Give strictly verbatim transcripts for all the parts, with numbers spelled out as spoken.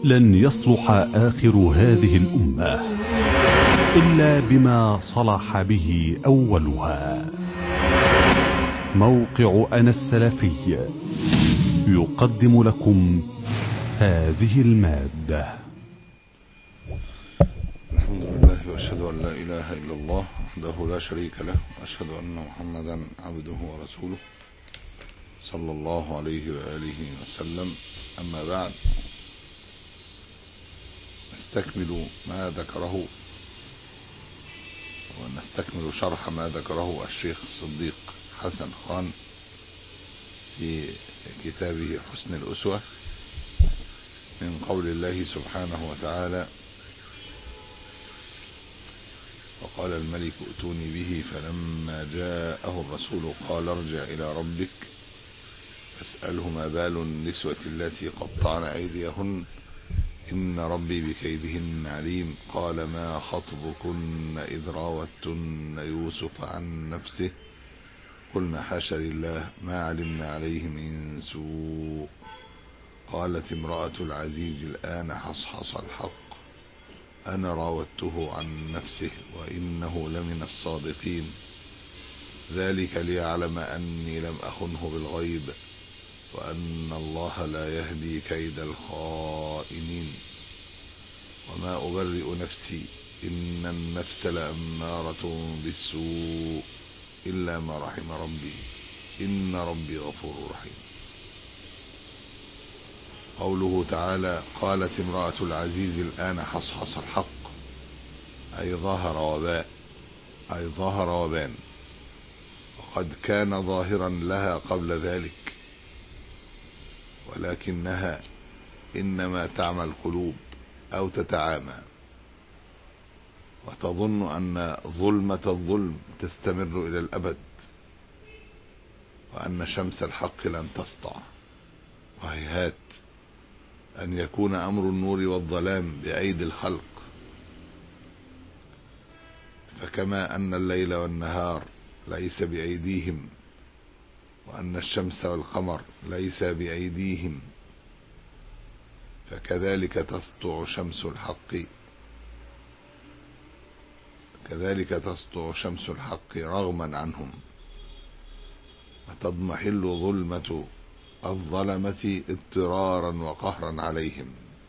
لن يصلح آخر هذه الأمة إلا بما صلح به أولها. موقع أنا السلفي يقدم لكم هذه المادة. الحمد لله وأشهد أن لا إله إلا الله وحده لا شريك له، وأشهد أن محمدا عبده ورسوله صلى الله عليه وآله وسلم. أما بعد، نستكمل ما ذكره ونستكمل شرح ما ذكره الشيخ الصديق حسن خان في كتابه حسن الأسوة من قول الله سبحانه وتعالى: وقال الملك ائتوني به فلما جاءه الرسول قال ارجع إلى ربك فاسأله ما بال النسوة التي قطعن أيديهن إن ربي بكيدهن عليم. قال ما خطبكن إذ راوتن يوسف عن نفسه قلنا حاشا لله ما علمنا عليه من سوء. قالت امرأة العزيز الآن حصحص الحق أنا راودته عن نفسه وإنه لمن الصادقين ذلك ليعلم أني لم أخنه بالغيب وأن الله لا يهدي كيد الخائنين وما أبرئ نفسي إن النفس لأمارة بالسوء إلا ما رحم ربي إن ربي غفور رحيم. قوله تعالى: قالت امرأة العزيز الآن حصحص الحق أي ظهر وباء أي ظهر وبان، وقد كان ظاهرا لها قبل ذلك، ولكنها إنما تعمى القلوب أو تتعامى وتظن أن ظلمة الظلم تستمر إلى الأبد وأن شمس الحق لن تسطع، وهيهات أن يكون أمر النور والظلام بأيدي الخلق. فكما أن الليل والنهار ليس بأيديهم وأن الشمس والقمر ليس بأيديهم، فكذلك تسطع شمس الحق كذلك تسطع شمس الحق رغما عنهم، وتضمحل ظلمة الظلمة اضطرارا وقهرا عليهم،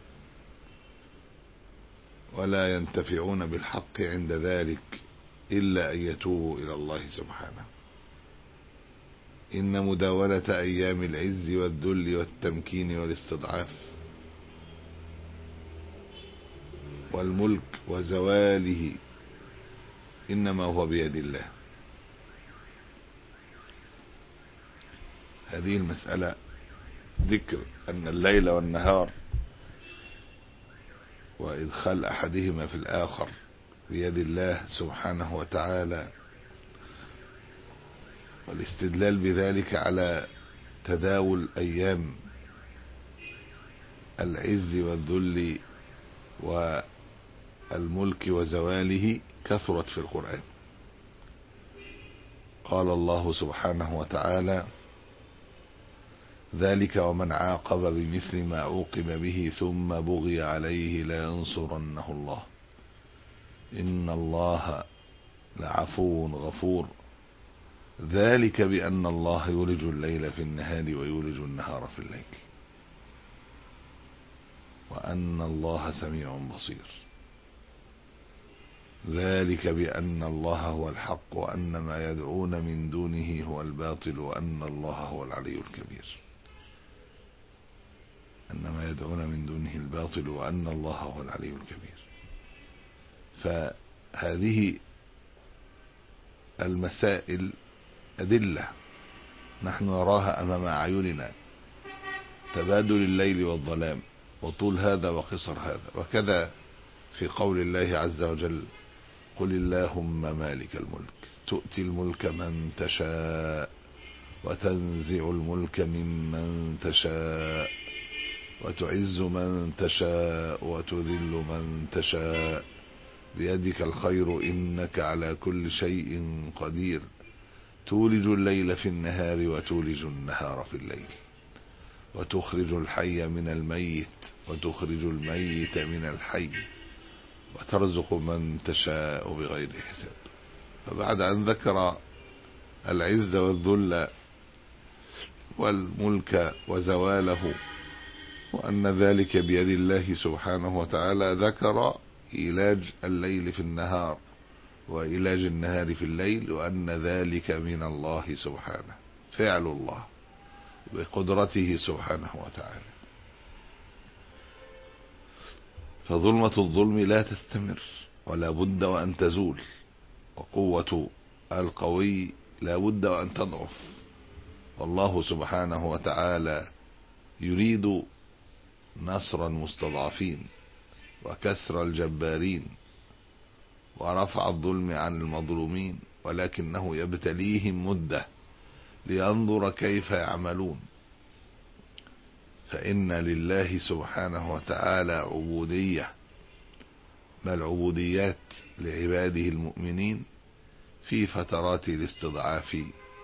ولا ينتفعون بالحق عند ذلك إلا أن يتوبوا إلى الله سبحانه. إن مداولة أيام العز والذل والتمكين والاستضعاف والملك وزواله إنما هو بيد الله. هذه المسألة ذكر أن الليل والنهار وإدخال أحدهما في الآخر بيد الله سبحانه وتعالى، والاستدلال بذلك على تداول أيام العز والذل والملك وزواله كثرت في القرآن. قال الله سبحانه وتعالى: ذلك ومن عاقب بمثل ما عوقب به ثم بغي عليه لينصرنه الله إن الله لعفو غفور ذلك بأن الله يولج الليل في النهار ويولج النهار في الليل وأن الله سميع بصير ذلك بأن الله هو الحق وأن ما يدعون من دونه هو الباطل وأن الله هو العلي الكبير أن ما يدعون من دونه الباطل وأن الله هو العلي الكبير. فهذه المسائل أدلة نحن نراها أمام أعيننا، تبادل الليل والظلام وطول هذا وقصر هذا. وكذا في قول الله عز وجل: قل اللهم مالك الملك تؤتي الملك من تشاء وتنزع الملك ممن تشاء وتعز من تشاء وتذل من تشاء بيدك الخير إنك على كل شيء قدير تولج الليل في النهار وتولج النهار في الليل وتخرج الحي من الميت وتخرج الميت من الحي وترزق من تشاء بغير حساب. فبعد أن ذكر العز والذل والملك وزواله وأن ذلك بيد الله سبحانه وتعالى، ذكر إيلاج الليل في النهار وإيلاج النهار في الليل، وأن ذلك من الله سبحانه، فعل الله بقدرته سبحانه وتعالى. فظلمة الظلم لا تستمر ولا بد وأن تزول، وقوة القوي لا بد وأن تضعف. والله سبحانه وتعالى يريد نصر المستضعفين وكسر الجبارين ورفع الظلم عن المظلومين، ولكنه يبتليهم مدة لينظر كيف يعملون. فإن لله سبحانه وتعالى عبودية، بل عبوديات لعباده المؤمنين في فترات الاستضعاف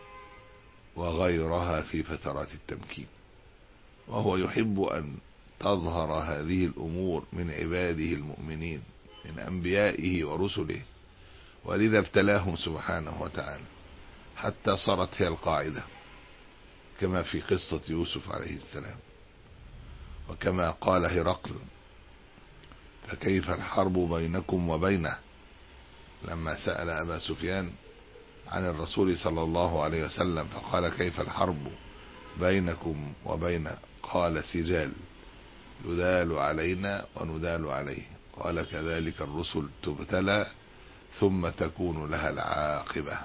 وغيرها في فترات التمكين، وهو يحب أن تظهر هذه الأمور من عباده المؤمنين من أنبيائه ورسله، ولذا ابتلاهم سبحانه وتعالى حتى صارت هي القاعدة، كما في قصة يوسف عليه السلام، وكما قال هرقل: فكيف الحرب بينكم وبينه، لما سأل أبا سفيان عن الرسول صلى الله عليه وسلم فقال: كيف الحرب بينكم وبينه؟ قال: سجال، يدال علينا وندال عليه. قال: كذلك الرسل تبتلى ثم تكون لها العاقبة.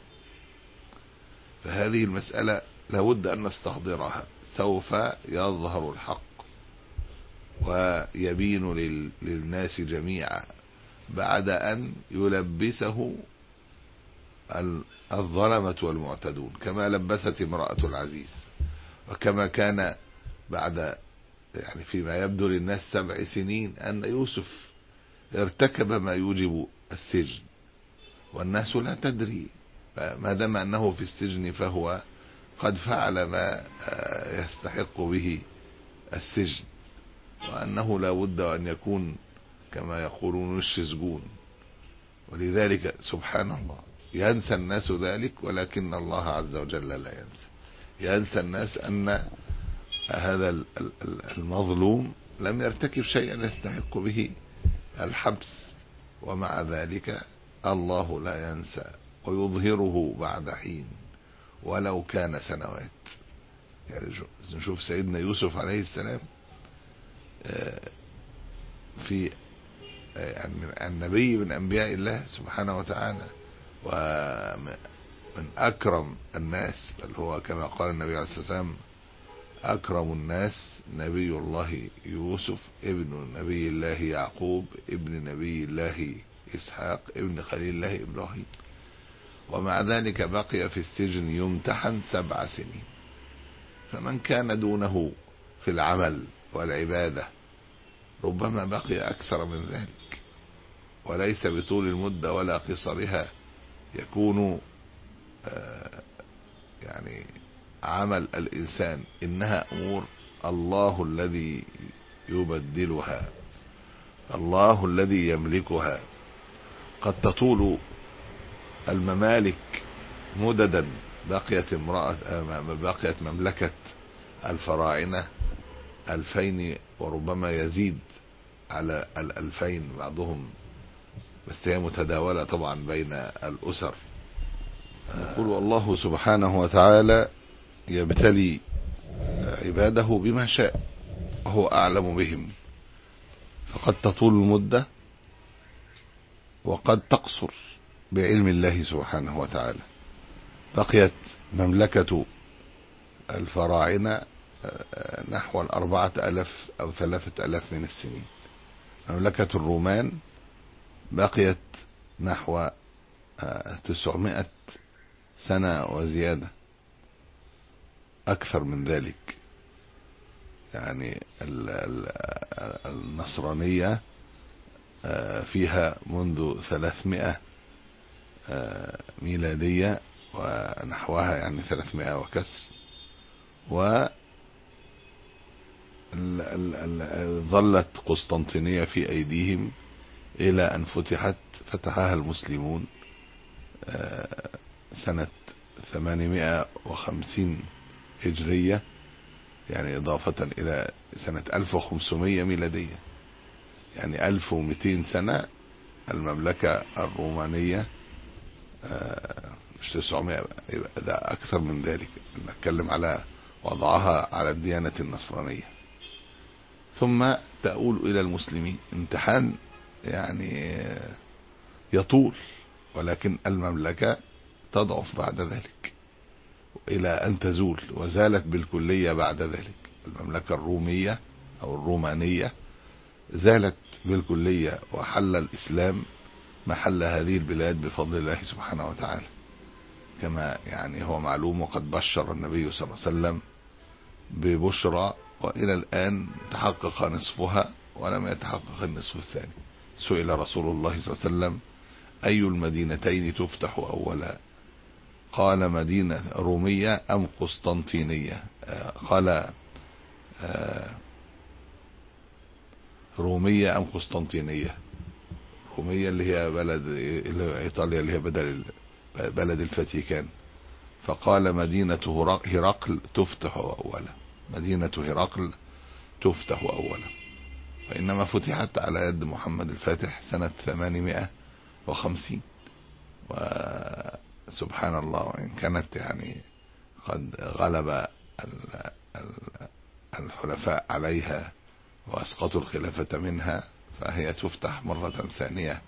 فهذه المسألة لابد أن نستحضرها، سوف يظهر الحق ويبين للناس جميعا بعد أن يلبسه الظلمة والمعتدون، كما لبست امرأة العزيز، وكما كان بعد يعني فيما يبدو للناس سبع سنين أن يوسف ارتكب ما يوجب السجن، والناس لا تدري، ما دام أنه في السجن فهو قد فعل ما يستحق به السجن، وأنه لا بد أن يكون كما يقولون وش سجون. ولذلك سبحان الله ينسى الناس ذلك، ولكن الله عز وجل لا ينسى. ينسى الناس أن هذا المظلوم لم يرتكب شيئا يستحق به الحبس، ومع ذلك الله لا ينسى ويظهره بعد حين ولو كان سنوات. يعني نشوف سيدنا يوسف عليه السلام في يعني النبي من أنبياء الله سبحانه وتعالى، ومن أكرم الناس، بل هو كما قال النبي عليه الصلاة والسلام: أكرم الناس نبي الله يوسف ابن نبي الله يعقوب ابن نبي الله إسحاق ابن خليل الله إبراهيم. ومع ذلك بقي في السجن يمتحن سبع سنين. فمن كان دونه في العمل والعبادة ربما بقي أكثر من ذلك، وليس بطول المدة ولا قصرها يكون يعني عمل الإنسان، إنها أمور الله الذي يبدلها، الله الذي يملكها. قد تطول الممالك مددا، بقيت امرأة بقيت مملكة الفراعنة ألفين وربما يزيد على الألفين بعضهم، بس هي متداولة طبعا بين الأسر. يقول الله سبحانه وتعالى: يبتلي عباده بما شاء وهو أعلم بهم. فقد تطول المدة وقد تقصر بعلم الله سبحانه وتعالى. بقيت مملكة الفراعنة نحو الأربعة ألاف أو ثلاثة ألاف من السنين. مملكة الرومان بقيت نحو تسعمائة سنة وزيادة، أكثر من ذلك. يعني النصرانية فيها منذ ثلاثمائة ميلادية ونحوها، يعني ثلاثمائة وكسر. ظلت قسطنطينية في أيديهم إلى أن فتحت فتحها المسلمون سنة ثمانمائة وخمسين هجرية، يعني إضافة إلى سنة ألف وخمسمائة ميلادية، يعني ألف ومئتين سنة. المملكة الرومانية مش تسعمائة، ده أكثر من ذلك، نتكلم على وضعها على الديانة النصرانية، ثم تؤول إلى المسلمين. امتحان يعني يطول، ولكن المملكة تضعف بعد ذلك إلى أن تزول، وزالت بالكلية بعد ذلك. المملكة الرومية أو الرومانية زالت بالكلية، وحل الإسلام محل هذه البلاد بفضل الله سبحانه وتعالى، كما يعني هو معلوم. وقد بشر النبي صلى الله عليه وسلم ببشرى، وإلى الآن تحقق نصفها ولم يتحقق النصف الثاني. سئل رسول الله صلى الله عليه وسلم: أي المدينتين تفتح أولا؟ قال: مدينة رومية أم قسطنطينية؟ قال: رومية أم قسطنطينية. رومية اللي هي بلد إيطاليا، اللي هي بدل بلد الفاتيكان. فقال: مدينة هرقل تفتح أولا، مدينة هرقل تفتح أولا. وإنما فتحت على يد محمد الفاتح سنة ثمانمائة وخمسين. وسبحان الله، وإن كانت يعني قد غلب الحلفاء عليها وأسقطوا الخلافة منها، فهي تفتح مرة ثانية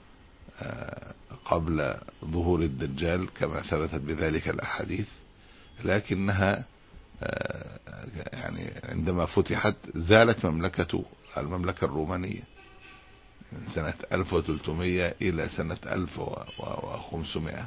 قبل ظهور الدجال كما ثبتت بذلك الأحاديث. لكنها يعني عندما فتحت زالت مملكة المملكة الرومانية من سنة ألف وثلاثمائة إلى سنة ألف وخمسمائة.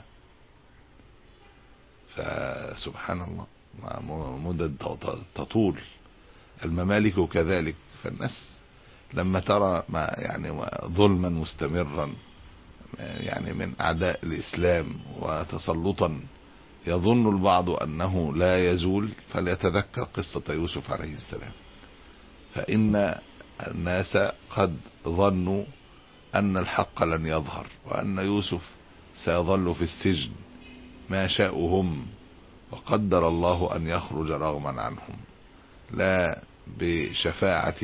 فسبحان الله، مدد تطول. الممالك كذلك. فالناس لما ترى ما يعني ظلما مستمرا يعني من أعداء الإسلام وتسلطا يظن البعض أنه لا يزول، فليتذكر قصة يوسف عليه السلام. فإن الناس قد ظنوا أن الحق لن يظهر، وأن يوسف سيظل في السجن ما شاءوا هم، وقدر الله أن يخرج رغما عنهم، لا بشفاعة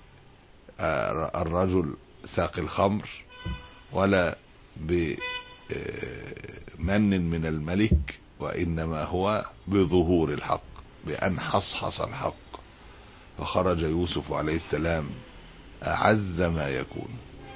الرجل ساق الخمر، ولا بمن من الملك، وإنما هو بظهور الحق، بأن حصحص الحق، فخرج يوسف عليه السلام أعز ما يكون.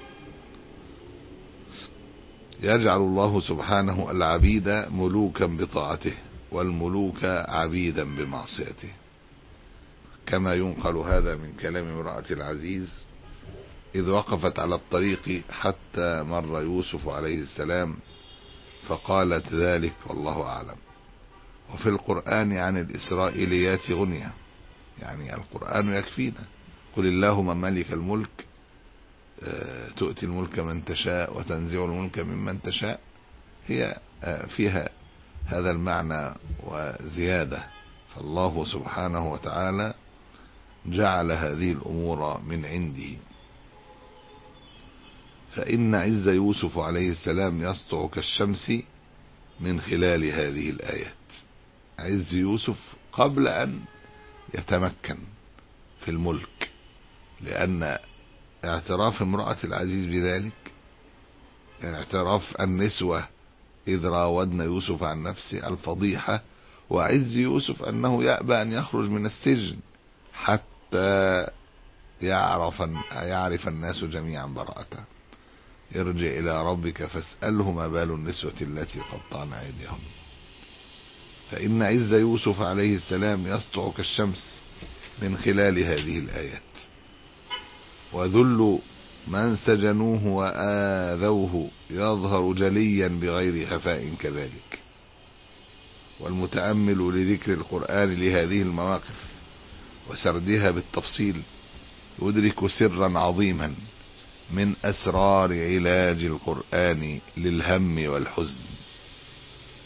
يجعل الله سبحانه العبيد ملوكا بطاعته، والملوك عبيدا بمعصيته، كما ينقل هذا من كلام امرأة العزيز إذ وقفت على الطريق حتى مر يوسف عليه السلام فقالت ذلك والله أعلم. وفي القرآن عن الإسرائيليات غنية، يعني القرآن يكفينا. قل اللهم مالك الملك تؤتي الملك من تشاء وتنزع الملك ممن تشاء، هي فيها هذا المعنى وزيادة. فالله سبحانه وتعالى جعل هذه الأمور من عنده. فإن عز يوسف عليه السلام يسطع كالشمس من خلال هذه الآيات. عز يوسف قبل أن يتمكن في الملك، لأن اعتراف امرأة العزيز بذلك، يعني اعتراف النسوة إذ راودنا يوسف عن نفسه الفضيحة، وعز يوسف أنه يأبى أن يخرج من السجن حتى يعرف, يعرف الناس جميعا براءته. ارجع إلى ربك فاسأله ما بال النسوة التي قطعن أيديهم. فإن عز يوسف عليه السلام يسطع كالشمس من خلال هذه الآيات. وذل من سجنوه وآذوه يظهر جليا بغير خفاء كذلك. والمتأمل لذكر القرآن لهذه المواقف وسردها بالتفصيل يدرك سرا عظيما من أسرار علاج القرآن للهم والحزن،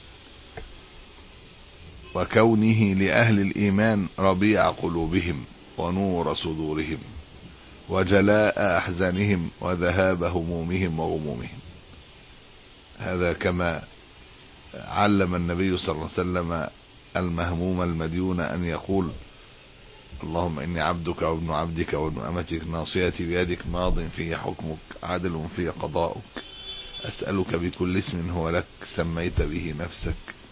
وكونه لأهل الإيمان ربيع قلوبهم ونور صدورهم وجلاء أحزانهم وذهاب همومهم وغمومهم. هذا كما علم النبي صلى الله عليه وسلم المهموم المديون أن يقول: اللهم إني عبدك وابن عبدك وابن أمتك ناصيتي بيدك ماض في حكمك عدل في قضاؤك أسألك بكل اسم هو لك سميت به نفسك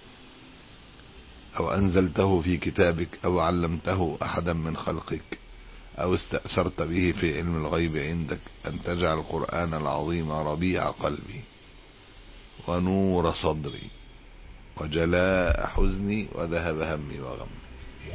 أو أنزلته في كتابك أو علمته أحدا من خلقك أو استأثرت به في علم الغيب عندك أن تجعل القرآن العظيم ربيع قلبي ونور صدري وجلاء حزني وذهب همي وغمي.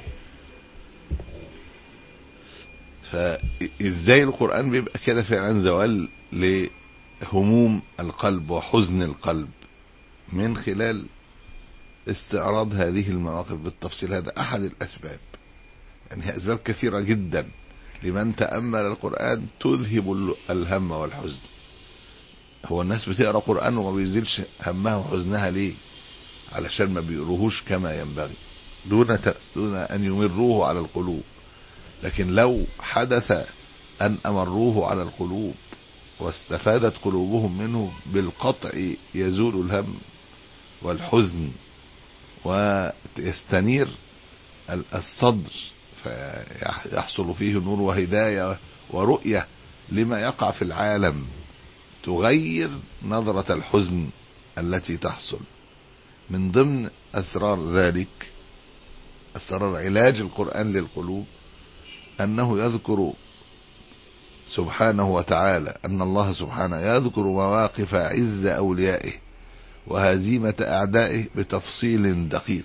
فإزاي القرآن بيبقى كده فعلا زوال لهموم القلب وحزن القلب من خلال استعراض هذه المواقف بالتفصيل. هذا أحد الأسباب، يعني هي أسباب كثيرة جدا لمن تأمل القرآن تذهب الهم والحزن. هو الناس بتقرأ قرآن وما بيزيلش همها وحزنها ليه؟ علشان ما بيقروهوش كما ينبغي دون دون أن يمروه على القلوب. لكن لو حدث أن أمروه على القلوب واستفادت قلوبهم منه بالقطع يزول الهم والحزن ويستنير الصدر فيحصل فيه نور وهداية ورؤية لما يقع في العالم تغير نظرة الحزن التي تحصل. من ضمن أسرار ذلك أسرار علاج القرآن للقلوب أنه يذكر سبحانه وتعالى أن الله سبحانه يذكر مواقف عز أوليائه وهزيمة أعدائه بتفصيل دقيق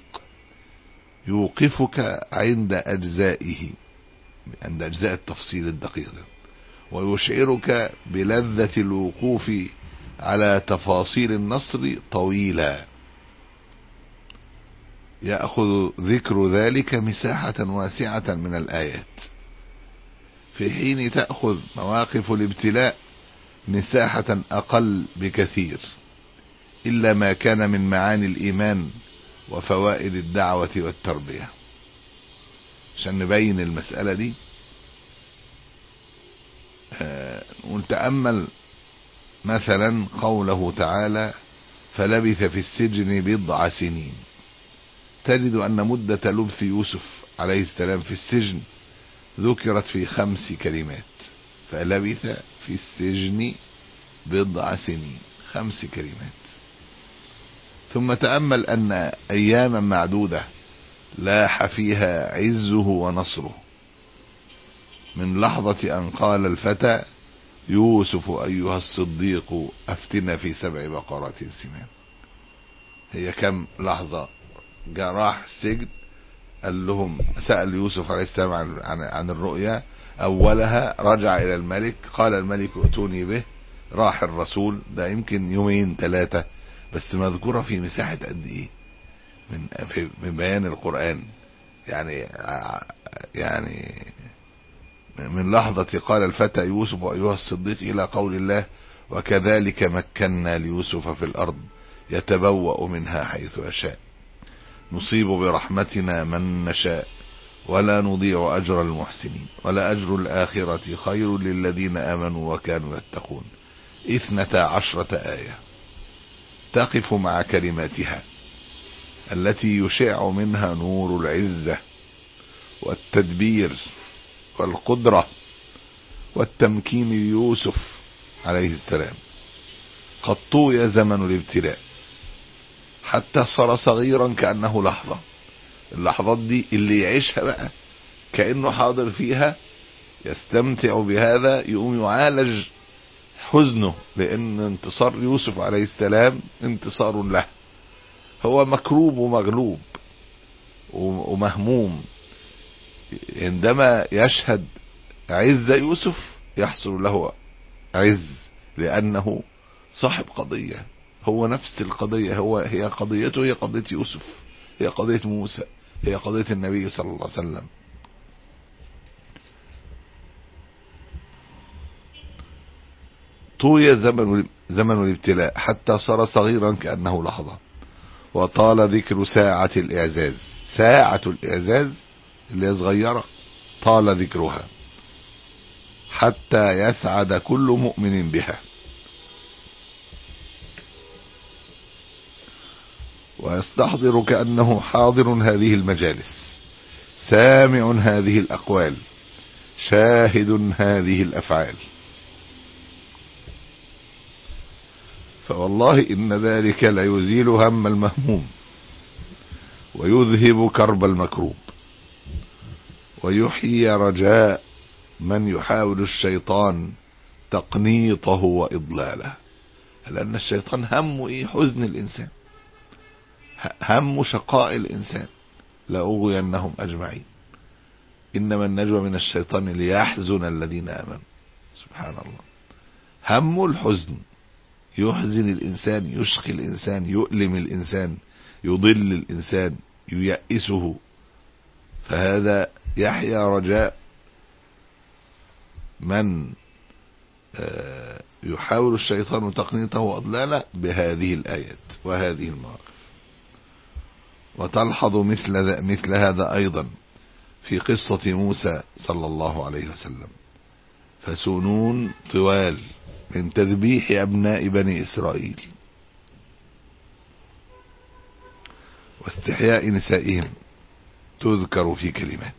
يوقفك عند أجزائه عند أجزاء التفصيل الدقيق ده ويشعرك بلذة الوقوف على تفاصيل النصر طويلا. يأخذ ذكر ذلك مساحة واسعة من الآيات في حين تأخذ مواقف الابتلاء مساحة أقل بكثير إلا ما كان من معاني الإيمان وفوائد الدعوة والتربية. عشان نبين المسألة دي ونتأمل مثلا قوله تعالى فلبث في السجن بضع سنين. تجد أن مدة لبث يوسف عليه السلام في السجن ذكرت في خمس كلمات. فلبث في السجن بضع سنين، خمس كلمات. ثم تأمل أن أياما معدودة لاح فيها عزه ونصره من لحظة أن قال الفتى يوسف أيها الصديق أفتنا في سبع بقرات سمان. هي كم لحظة؟ جاء راح السجن قال لهم سأل يوسف عليه السلام عن, عن, عن الرؤيا. أولها رجع إلى الملك قال الملك ائتوني به. راح الرسول ده يمكن يومين ثلاثة بس مذكورة في مساحة قد إيه من, من بيان القرآن. يعني يعني من لحظة قال الفتى يوسف أيها الصديق إلى قول الله وكذلك مكنا ليوسف في الأرض يتبوأ منها حيث يشاء نصيب برحمتنا من نشاء ولا نضيع أجر المحسنين ولا أجر الآخرة خير للذين آمنوا وكانوا يتقون. اثنتا عشرة آية تقف مع كلماتها التي يشع منها نور العزة والتدبير والقدرة والتمكين ليوسف عليه السلام. قد طوي زمن الابتلاء حتى صار صغيرا كأنه لحظة. اللحظات دي اللي يعيشها بقى كأنه حاضر فيها يستمتع بهذا يقوم يعالج حزنه لأن انتصار يوسف عليه السلام انتصار له. هو مكروب ومغلوب ومهموم. عندما يشهد عز يوسف يحصل له عز لأنه صاحب قضية. هو نفس القضية. هو هي قضيته هي قضية يوسف هي قضية موسى هي قضية النبي صلى الله عليه وسلم. طوي زمن زمن الابتلاء حتى صار صغيرا كأنه لحظة وطال ذكر ساعة الإعزاز. ساعة الإعزاز اللي صغيرة طال ذكرها حتى يسعد كل مؤمن بها، ويستحضر كأنه حاضر هذه المجالس، سامع هذه الأقوال، شاهد هذه الأفعال. فوالله إن ذلك ليزيل هم المهموم، ويذهب كرب المكروب، ويحيي رجاء من يحاول الشيطان تقنيطه وإضلاله. لأن الشيطان همه إيه؟ حزن الإنسان، هم شقاء الإنسان، لأغوينهم أجمعين، إنما النجوى من الشيطان ليحزن الذين آمنوا. سبحان الله، هم الحزن يحزن الإنسان، يشقي الإنسان، يؤلم الإنسان، يضل الإنسان، ييأسه. فهذا يحيى رجاء من يحاول الشيطان تقنيطه وأضلاله بهذه الآيات وهذه المواقف. وتلحظ مثل, مثل هذا أيضا في قصة موسى صلى الله عليه وسلم، فسنون طوال من تذبيح أبناء بني إسرائيل واستحياء نسائهم تذكر في كلمات: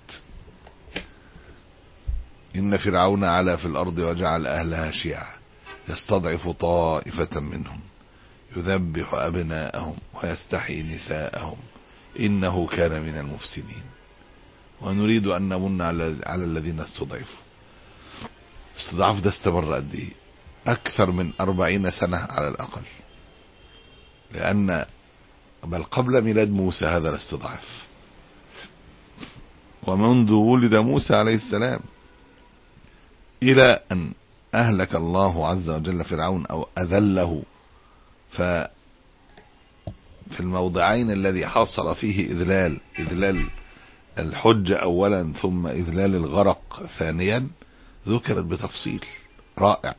إن فرعون علا في الأرض وجعل أهلها شيعا يستضعف طائفة منهم يذبح أبناءهم ويستحيي نساءهم إنه كان من المفسدين ونريد أن نمن على الذين استضعفوا. استضعاف ده استمر قد ايه؟ أكثر من أربعين سنة على الأقل، لأن بل قبل ميلاد موسى هذا الاستضعاف، ومنذ ولد موسى عليه السلام إلى أن أهلك الله عز وجل فرعون أو أذله. ففي الموضعين الذي حصل فيه إذلال إذلال الحجة أولا ثم إذلال الغرق ثانيا ذكرت بتفصيل رائع،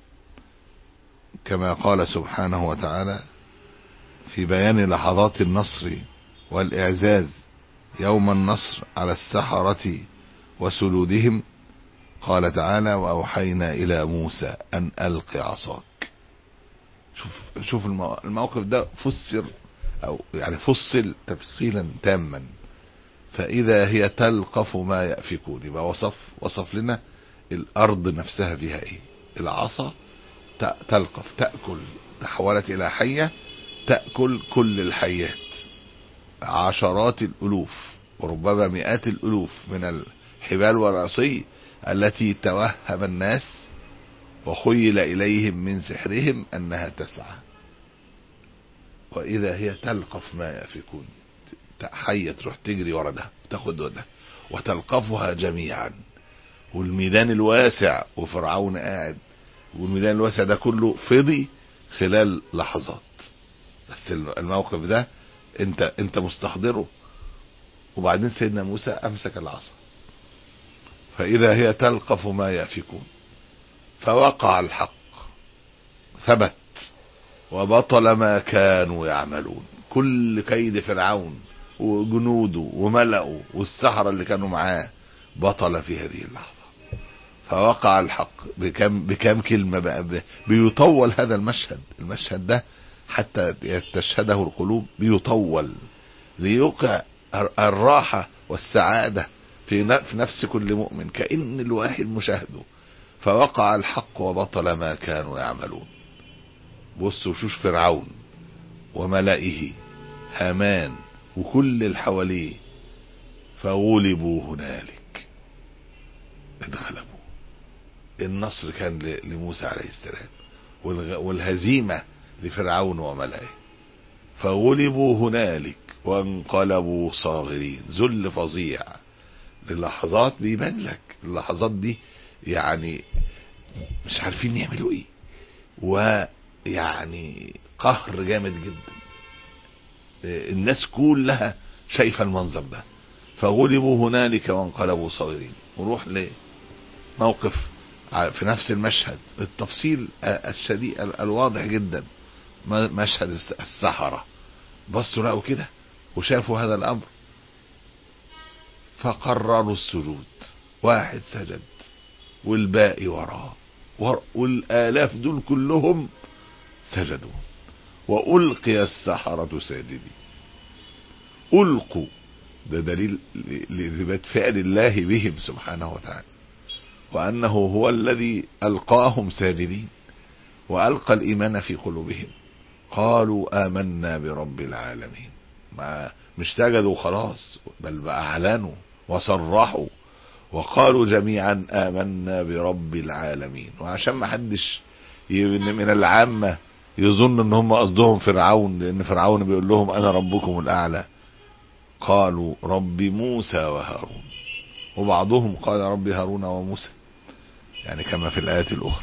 كما قال سبحانه وتعالى في بيان لحظات النصر والإعزاز يوم النصر على السحرة وسلودهم. قال تعالى: وأوحينا إلى موسى أن ألق عصاك. شوف, شوف الموقف ده فسر أو يعني فصل تفصيلا تاما، فإذا هي تلقف ما يأفكون. يبقى وصف وصف لنا الأرض نفسها فيها إيه. العصا تلقف، تأكل، تحولت إلى حية تأكل كل الحيات، عشرات الألوف وربما مئات الألوف من الحبال والعصي التي توهم الناس وخيل إليهم من سحرهم أنها تسعى. وإذا هي تلقف ما يأفكون، حية تروح تجري ورا ده تاخد ده وتلقفها جميعا. والميدان الواسع وفرعون قاعد، والميدان الواسع ده كله فضي خلال لحظات. بس الموقف ده انت انت مستحضره. وبعدين سيدنا موسى امسك العصا فاذا هي تلقف ما يأفكون، فوقع الحق، ثبت، وبطل ما كانوا يعملون. كل كيد فرعون وجنوده وملأه والسحرة اللي كانوا معاه بطل في هذه اللحظة. فوقع الحق. بكم بكم كلمة بقى بيطول هذا المشهد. المشهد ده حتى تشهده القلوب بيطول ليوقع الراحة والسعادة في نفس كل مؤمن، كأن الواحد مشاهده. فوقع الحق وبطل ما كانوا يعملون. بصوا شوش فرعون وملئه، هامان وكل اللي حواليه، فغلبوا هنالك، اتغلبوا. النصر كان لموسى عليه السلام والهزيمة لفرعون وملئه. فغلبوا هنالك وانقلبوا صاغرين. ذل فظيع للحظات بيبان لك. اللحظات دي يعني مش عارفين يعملوا ايه، ويعني قهر جامد جدا. الناس كلها شايفة المنظر ده. فغلبوا هنالك وانقلبوا صاغرين. ونروح لموقف في نفس المشهد، التفصيل الشديد الواضح جدا. مشهد السحرة بصوا لقوا كده وشافوا هذا الأمر فقرروا السجود. واحد سجد والباقي وراه، والآلاف دول كلهم سجدوا. وألقي السحرة ساجدين، ألقوا، ده دليل لإثبات فعل الله بهم سبحانه وتعالى، وأنه هو الذي ألقاهم ساجدين وألقى الإيمان في قلوبهم. قالوا آمنا برب العالمين، ما مش سجدوا خلاص، بل أعلنوا وصرحوا وقالوا جميعا آمنا برب العالمين. وعشان ما حدش من العامة يظن ان هم قصدهم فرعون، لان فرعون بيقول لهم انا ربكم الاعلى، قالوا رب موسى وهارون، وبعضهم قال رب هارون وموسى، يعني كما في الآيات الأخرى.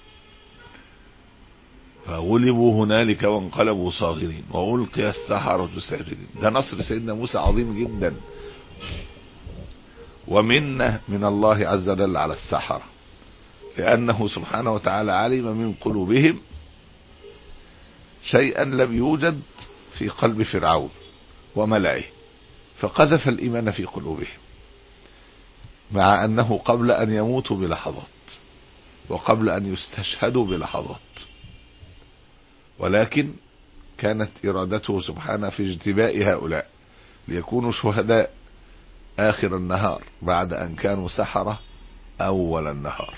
فغلبوا هنالك وانقلبوا صاغرين وألقي السحرة ساجدين. ده نصر سيدنا موسى عظيم جدا، ومنه من الله عز وجل على السحرة، لأنه سبحانه وتعالى علم من قلوبهم شيئا لم يوجد في قلب فرعون وملئه، فقذف الإيمان في قلوبهم، مع أنه قبل أن يموتوا بلحظات وقبل أن يستشهدوا بلحظات، ولكن كانت إرادته سبحانه في اجتباء هؤلاء ليكونوا شهداء آخر النهار بعد أن كانوا سحرة أول النهار.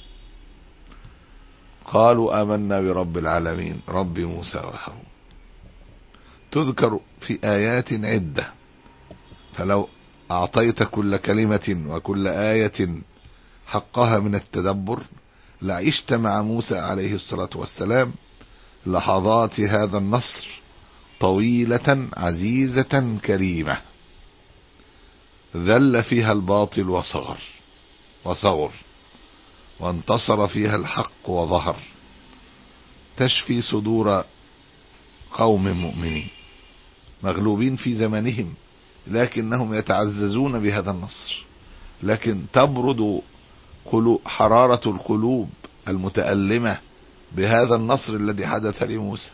قالوا آمنا برب العالمين رب موسى وهارون. تذكر في آيات عدة، فلو أعطيت كل كلمة وكل آية حقها من التدبر لعشت مع موسى عليه الصلاة والسلام لحظات هذا النصر طويلة عزيزة كريمة، ذل فيها الباطل وصغر وصغر وانتصر فيها الحق وظهر، تشفي صدور قوم مؤمنين مغلوبين في زمانهم لكنهم يتعززون بهذا النصر، لكن تبرد حرارة القلوب المتألمة بهذا النصر الذي حدث لموسى.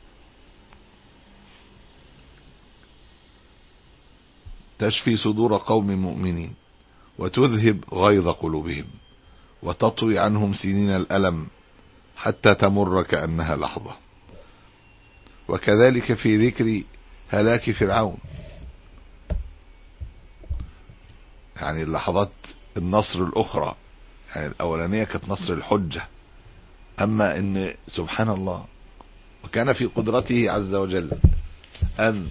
تشفي صدور قوم مؤمنين وتذهب غيظ قلوبهم وتطوي عنهم سنين الألم حتى تمر كأنها لحظة. وكذلك في ذكر هلاك فرعون، يعني اللحظات النصر الأخرى، يعني الأولانية كانت نصر الحجة، أما إن سبحان الله وكان في قدرته عز وجل أن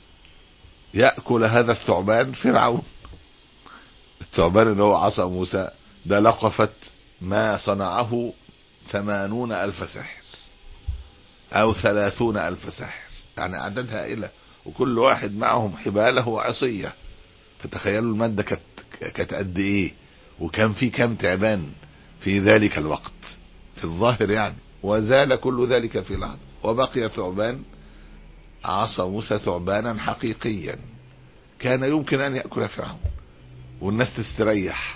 يأكل هذا الثعبان فرعون. الثعبان اللي هو عصا موسى ده لقفت ما صنعه ثمانون ألف ساحر أو ثلاثون ألف ساحر، يعني أعداد هائلة، وكل واحد معهم حباله وعصية. فتخيلوا المادة كانت كانت قد إيه، وكان في كم تعبان في ذلك الوقت في الظاهر يعني، وزال كل ذلك في لحظة، وبقي ثعبان عصا موسى ثعبانا حقيقيا كان يمكن أن يأكل فرعون والناس تستريح،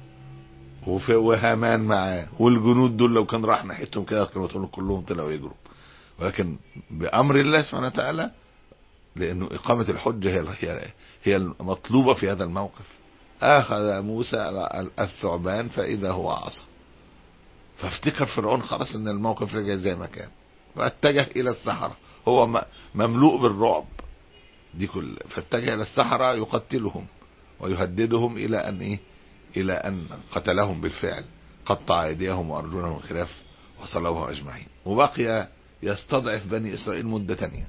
وهامان معاه والجنود دول لو كان راح ناحيتهم كده كانوا كلهم طلعوا يجروا، ولكن بأمر الله سبحانه وتعالى، لأنه إقامة الحجة هي هي المطلوبة في هذا الموقف. أخذ موسى الثعبان فإذا هو عصا، فافتكر فرعون خلاص ان الموقف رجع زي ما كان، فاتجه الى السحرة، هو مملوء بالرعب دي كل، فاتجه الى السحرة يقتلهم ويهددهم الى ان ايه، الى ان قتلهم بالفعل، قطع ايديهم وارجلهم خلاف وصلوهم اجمعين، وبقي يستضعف بني اسرائيل مدة تانية.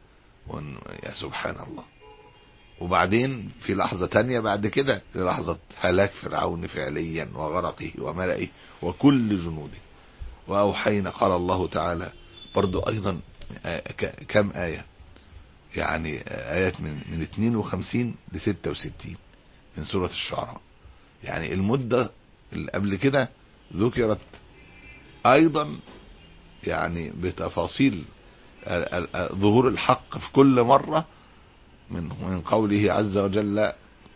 يا سبحان الله. وبعدين في لحظة تانية بعد كده للحظة هلاك فرعون فعليا وغرقه وملئه وكل جنوده. وأوحينا، قال الله تعالى برضو أيضا كم آية، يعني آيات من من اثنين وخمسين ل ستة وستين من سورة الشعراء، يعني المدة اللي قبل كده ذكرت أيضا يعني بتفاصيل ظهور الحق في كل مرة، من من قوله عز وجل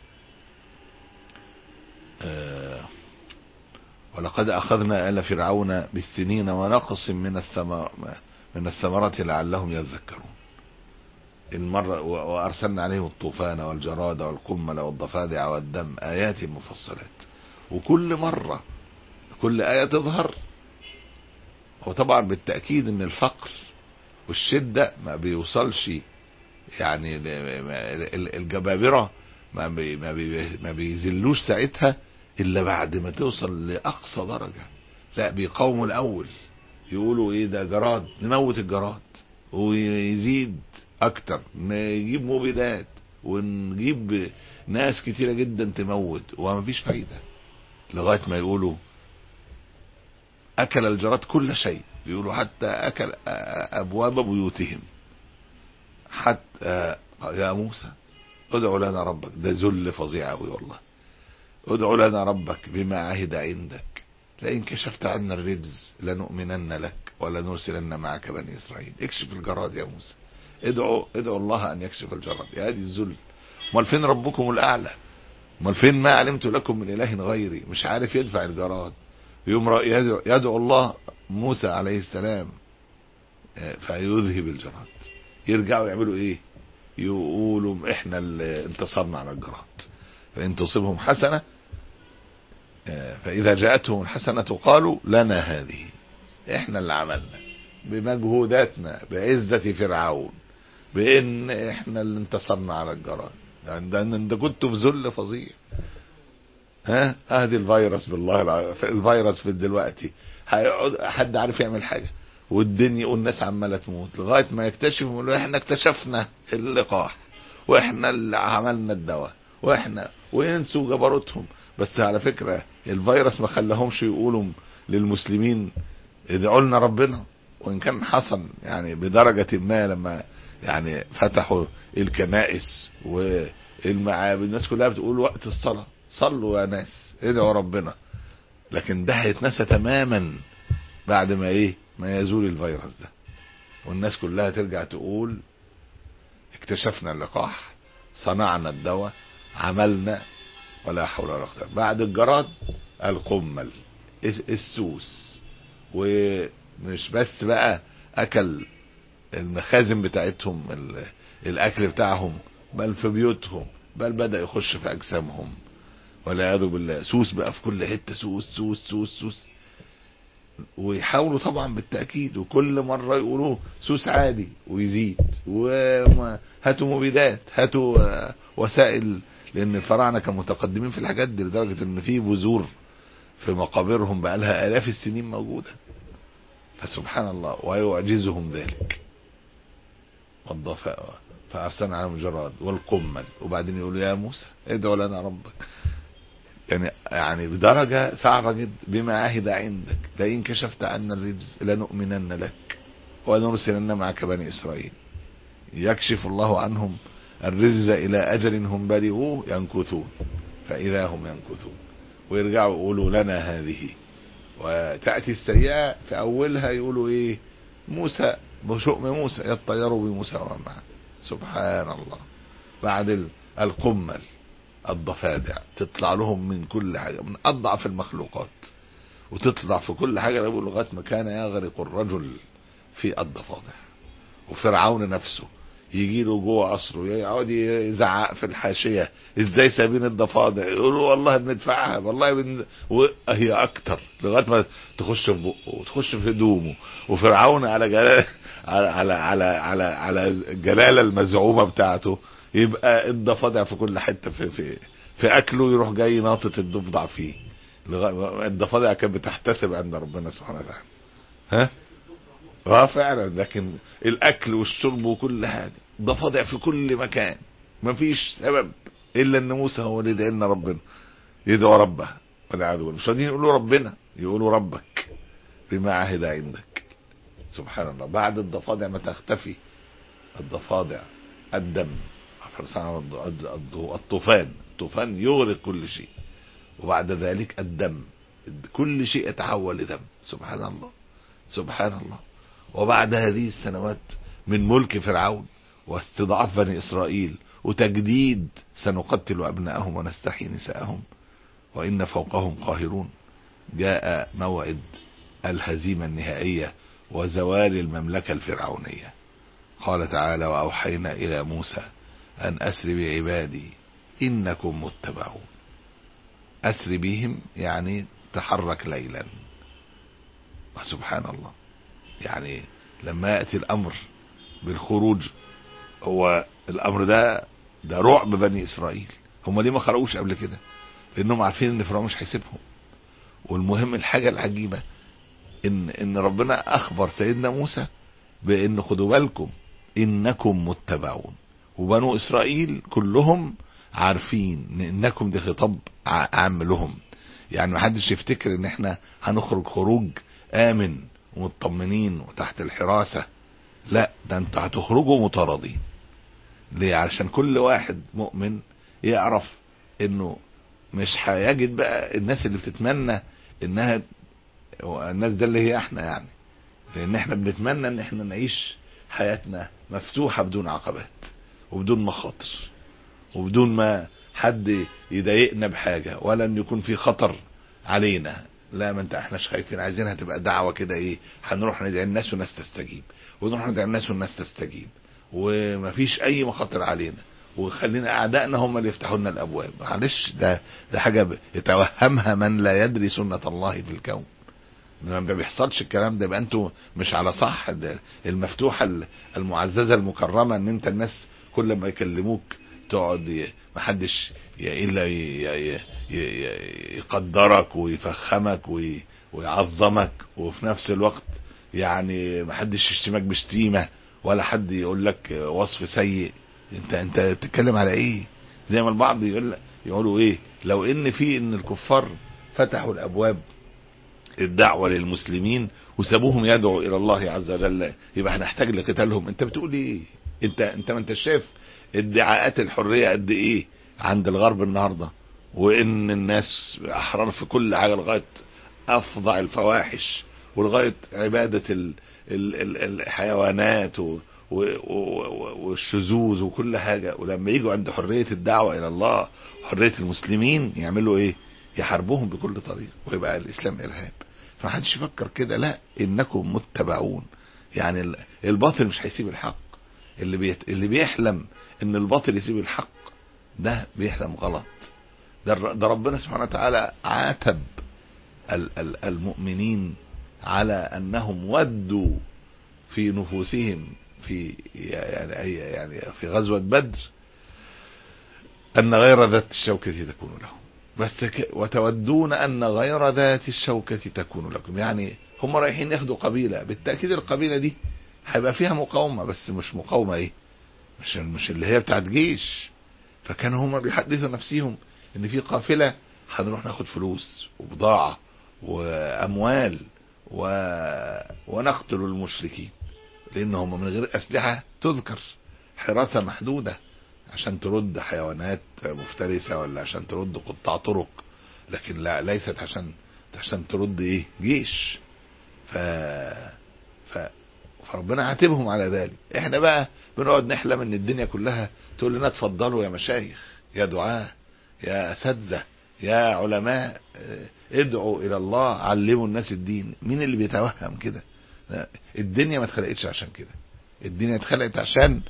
آه ولقد أخذنا آل فرعون بالسنين ونقص من الثمر من الثمرات لعلهم يذكرون. المرة وأرسلنا عليهم الطوفان والجراد والقمل والضفادع والدم آيات مفصلات. وكل مرة كل آية تظهر. وطبعا بالتأكيد ان الفقر والشدة ما بيوصلش، يعني الجبابرة ما بي ما, بي ما بيزلوش ساعتها الا بعد ما توصل لاقصى درجة. لا، بيقاوموا الاول، يقولوا ايه ده جراد، نموت الجراد ويزيد اكتر، نجيب مبيدات ونجيب ناس كتيرة جدا تموت وما فيش فايدة، لغاية ما يقولوا اكل الجراد كل شيء. يقولوا حتى اكل ابواب بيوتهم. حتى يا موسى ادعو لنا ربك، ده ذل فظيع قوي والله. ادعو لنا ربك بما عهد عندك لئن كشفت عنا الرجز لنؤمنن لك ولنرسلن معك بني اسرائيل. اكشف الجراد يا موسى، ادعو ادعو الله ان يكشف الجراد. يا هذه الذل. امال فين ربكم الاعلى؟ امال فين ما علمت لكم من اله غيري؟ مش عارف يدفع الجراد. يوم يدعو, يدعو الله موسى عليه السلام فيذهب الجراد. يرجعوا يعملوا ايه؟ يقولوا احنا اللي انتصرنا على الجراد. فان تصبهم حسنة فاذا جاءتهم الحسنة قالوا لنا هذه، احنا اللي عملنا بمجهوداتنا بعزة فرعون، بان احنا اللي انتصرنا على الجراد. يعني ده انت كنت في ذل فظيع. ها اهدي الفيروس بالله، الفيروس في دلوقتي هيقعد حد عارف يعمل حاجة، والدنيا والناس عماله تموت لغايه ما يكتشفوا احنا اكتشفنا اللقاح واحنا اللي عملنا الدواء واحنا، وينسوا جبروتهم. بس على فكره الفيروس ما خلاهمش يقولوا للمسلمين ادعوا لنا ربنا، وان كان حصل يعني بدرجه ما لما يعني فتحوا الكنائس والمعابد الناس كلها بتقول وقت الصلاه صلوا يا ناس ادعوا ربنا. لكن ده هيتنسى تماما بعد ما ايه ما يزول الفيروس ده، والناس كلها ترجع تقول اكتشفنا اللقاح، صنعنا الدواء، عملنا، ولا حول ولا قوة. بعد الجراد القمل، السوس. ومش بس بقى اكل المخازن بتاعتهم الاكل بتاعهم، بل في بيوتهم، بل بدأ يخش في اجسامهم والعياذ بالله. سوس بقى في كل حتة، سوس سوس سوس سوس. ويحاولوا طبعا بالتأكيد، وكل مرة يقولوه سوس عادي ويزيد، وهاتوا مبيدات، هاتوا وسائل، لان الفراعنة كانوا متقدمين في الحاجات دي لدرجة ان في بذور في مقابرهم بقى لها الاف السنين موجودة. فسبحان الله ويعجزهم ذلك. والضفاء فأرسلنا عليهم الجراد والقمل. وبعدين يقولوا يا موسى ادعو لنا ربك، يعني يعني بدرجة صعبة جدا. بما عهد عندك لئن كشفت عنا الرجز لنؤمنن لك ونرسلن معك بني إسرائيل. يكشف الله عنهم الرجز إلى أجل هم بلغوه ينكثون فإذا هم ينكثون، ويرجعوا يقولوا لنا هذه. وتأتي السيئة في أولها يقولوا إيه؟ موسى بشؤم موسى يطيروا بموسى ومعه. سبحان الله. بعد القمل الضفادع تطلع لهم من كل حاجة، من أضعف المخلوقات، وتطلع في كل حاجة. يقول لغاية ما كان يغرق الرجل في الضفادع. وفرعون نفسه يجي له جوه عصره يقعد يزعق في الحاشية ازاي سابين الضفادع، يقولوا والله بندفعها والله بن... وهي اكتر، لغايه ما تخش في بقه وتخش في هدومه. وفرعون على جلال على على على على, على الجلاله المزعومه بتاعته يبقى الضفادع في كل حته، في في في اكله يروح جاي ناطط الضفدع فيه. الضفادع كانت بتحتسب عند ربنا سبحانه وتعالى. ها اه فعلا. لكن الاكل والشرب وكل حاجه ضفادع في كل مكان، مفيش سبب الا ان موسى هو اللي يدعي لنا ربنا، يدعو ربه والعياذ بالله. مش راضيين يقولوا ربنا، يقولوا ربك بما عهد عندك. سبحان الله. بعد الضفادع ما تختفي الضفادع الدم، الطوفان، الطوفان يغرق كل شيء. وبعد ذلك الدم، كل شيء يتحول لدم. سبحان الله سبحان الله. وبعد هذه السنوات من ملك فرعون واستضعاف بني إسرائيل وتجديد سنقتل أبناءهم ونستحيي نساءهم وإن فوقهم قاهرون، جاء موعد الهزيمة النهائية وزوال المملكة الفرعونية. قال تعالى وأوحينا إلى موسى أن أسر بعبادي إنكم متبعون. أسر بهم يعني تحرك ليلا. سبحان الله، يعني لما يأتي الأمر بالخروج، هو الأمر ده ده رعب بني إسرائيل. هم ليه ما خرجوش قبل كده؟ لأنهم عارفين إن فرعون مش هيسيبهم. والمهم الحاجة العجيبة إن إن ربنا أخبر سيدنا موسى بإن خدوا بالكم إنكم متبعون، وبنو إسرائيل كلهم عارفين إن إنكم دي خطاب عام لهم. يعني محدش يفتكر إن إحنا هنخرج خروج آمن ومطمنين وتحت الحراسة، لا، ده انتوا هتخرجوا مطاردين. ليه؟ علشان كل واحد مؤمن يعرف انه مش هيجد بقى الناس اللي بتتمنى انها، الناس ده اللي هي احنا يعني، لان احنا بنتمنى ان احنا نعيش حياتنا مفتوحة بدون عقبات وبدون مخاطر وبدون ما حد يضايقنا بحاجة، ولا ان يكون في خطر علينا. لا، ما انت احناش خايفين، عايزينها تبقى دعوة كده، ايه، هنروح ندعي الناس والناس تستجيب، ونروح ندعي الناس والناس تستجيب، ومفيش اي مخاطر علينا، وخلينا اعدائنا هم اللي يفتحوا لنا الابواب. معلش، ده ده حاجة يتوهمها من لا يدري سنة الله في الكون. ما بيحصلش الكلام ده، يبقى انتوا مش على صح. المفتوحة المعززة المكرمة ان انت الناس كل ما يكلموك تقعد محدش الا يقدرك ويفخمك ويعظمك، وفي نفس الوقت يعني محدش يشتمك بشتيمة، ولا حد يقول لك وصف سيء. انت انت بتتكلم على ايه؟ زي ما البعض يقول يقولوا ايه، لو ان في ان الكفار فتحوا الابواب الدعوة للمسلمين وسابوهم يدعوا الى الله عز وجل، يبقى هنحتاج لقتالهم. انت بتقول ايه؟ انت انت ما انت شايف ادعاءات الحرية قد ايه عند الغرب النهاردة، وان الناس احرار في كل حاجة لغاية افظع الفواحش، ولغاية عبادة ال ال ال الحيوانات والشذوذ وكل حاجة. ولما يجوا عند حرية الدعوة الى الله وحرية المسلمين يعملوا ايه؟ يحاربوهم بكل طريق، ويبقى الاسلام ارهاب. فمحدش يفكر كده، لا، انكم متبعون. يعني الباطل مش هيسيب الحق. اللي بيت... اللي بيحلم ان الباطل يسيب الحق ده بيحلم غلط. ده, ده ربنا سبحانه وتعالى عاتب ال... ال... المؤمنين على انهم ودوا في نفوسهم في يعني يعني في غزوة بدر ان غير ذات الشوكة تكون لهم، بس ك... وتودون ان غير ذات الشوكة تكون لكم. يعني هم رايحين ياخدوا قبيلة، بالتأكيد القبيلة دي هيبقى فيها مقاومة، بس مش مقاومة ايه، مش مش اللي هي بتاعت جيش. فكانوا هم بيحدثوا نفسهم ان في قافلة هنروح ناخد فلوس وبضاعة واموال و... ونقتل المشركين، لان هم من غير اسلحة تذكر، حراسة محدودة عشان ترد حيوانات مفترسة، ولا عشان ترد قطاع طرق، لكن لا، ليست عشان عشان ترد ايه، جيش. ف ف فربنا عاتبهم على ذلك. احنا بقى بنقعد نحلم ان الدنيا كلها تقول لنا اتفضلوا يا مشايخ، يا دعاة، يا اساتذة، يا علماء، ادعوا الى الله، علموا الناس الدين. مين اللي بيتوهم كده؟ الدنيا ما اتخلقتش عشان كده. الدنيا اتخلقت عشان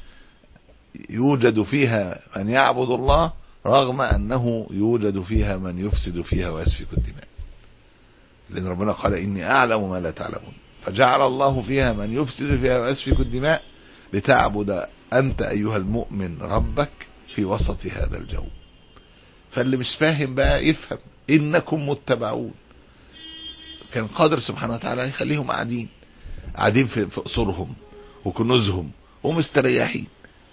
يوجد فيها من يعبد الله، رغم انه يوجد فيها من يفسد فيها ويسفك الدماء. لان ربنا قال اني اعلم ما لا تعلمون، فجعل الله فيها من يفسد فيها ويسفك الدماء لتعبد انت ايها المؤمن ربك في وسط هذا الجو. فاللي مش فاهم بقى يفهم انكم متبعون. كان قادر سبحانه وتعالى يخليهم قاعدين قاعدين في قصورهم وكنوزهم ومستريحين،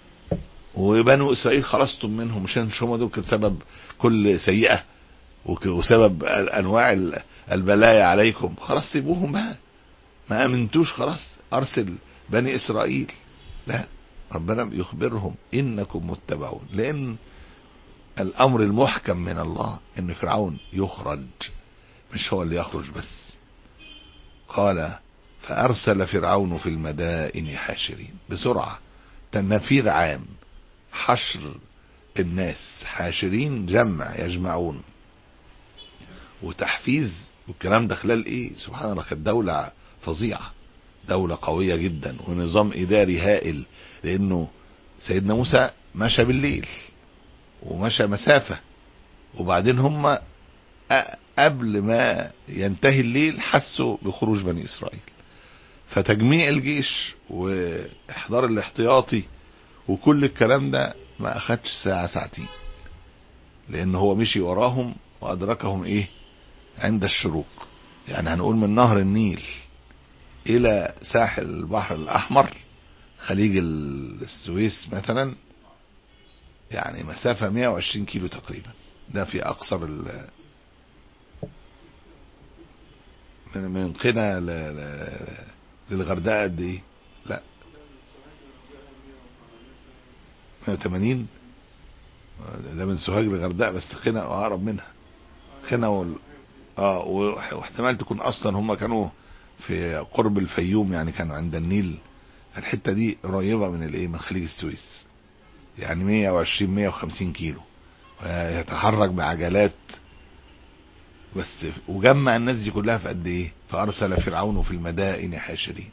وبنو اسرائيل خلصتم منهم، مش هم دول كان سبب كل سيئة وسبب انواع البلايا عليكم، خلاص سيبوهم بقى، ما امنتوش، خلاص ارسل بني اسرائيل. لا، ربنا يخبرهم انكم متبعون، لان الامر المحكم من الله ان فرعون يخرج، مش هو اللي يخرج بس. قال فارسل فرعون في المدائن حاشرين، بسرعة، تنفير عام، حشر الناس، حاشرين جمع، يجمعون، وتحفيز، والكلام ده خلال ايه؟ سبحان الله، كانت دولة فظيعة، دولة قوية جدا، ونظام اداري هائل. لانه سيدنا موسى مشى بالليل ومشى مسافة، وبعدين هم قبل ما ينتهي الليل حسوا بخروج بني إسرائيل، فتجميع الجيش واحضار الاحتياطي وكل الكلام ده ما اخدش ساعة ساعتين، لان هو مشي وراهم وادركهم ايه عند الشروق. يعني هنقول من نهر النيل الى ساحل البحر الاحمر خليج السويس مثلا، يعني مسافة مئة وعشرين كيلو تقريبا، ده في اقصر ال من من قنا للغردقة قد ايه؟ لا مئة وثمانين، ده من سوهاج للغردقة، بس قنا اقرب منها. قنا وال... اه واحتمال تكون اصلا هم كانوا في قرب الفيوم، يعني كانوا عند النيل. الحتة دي قريبة من الايه من خليج السويس، يعني مئة وعشرين مئة وخمسين كيلو، يتحرك بعجلات بس. وجمع الناس دي كلها في قد ايه؟ فارسل فرعون في المدائن حاشرين.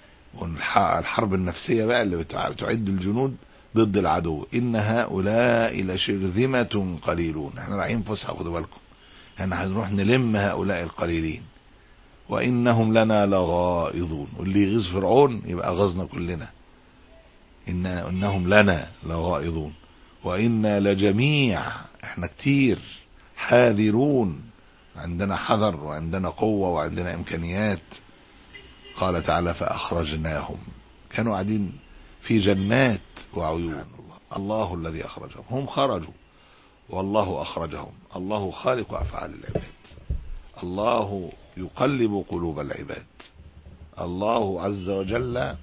والحرب النفسية بقى اللي بتعد الجنود ضد العدو، ان هؤلاء لشرذمة قليلون، احنا رايحين فسحة خدوا بالكم، احنا هنروح نلم هؤلاء القليلين، وانهم لنا لغائظون. واللي يغيظ فرعون يبقى غزنا كلنا. إن انهم لنا لغائظون وإنا لجميع، احنا كتير، حاذرون، عندنا حذر وعندنا قوة وعندنا امكانيات. قال تعالى فاخرجناهم، كانوا قاعدين في جنات وعيون. الله الذي اخرجهم، هم خرجوا والله اخرجهم. الله خالق افعال العباد، الله يقلب قلوب العباد، الله عز وجل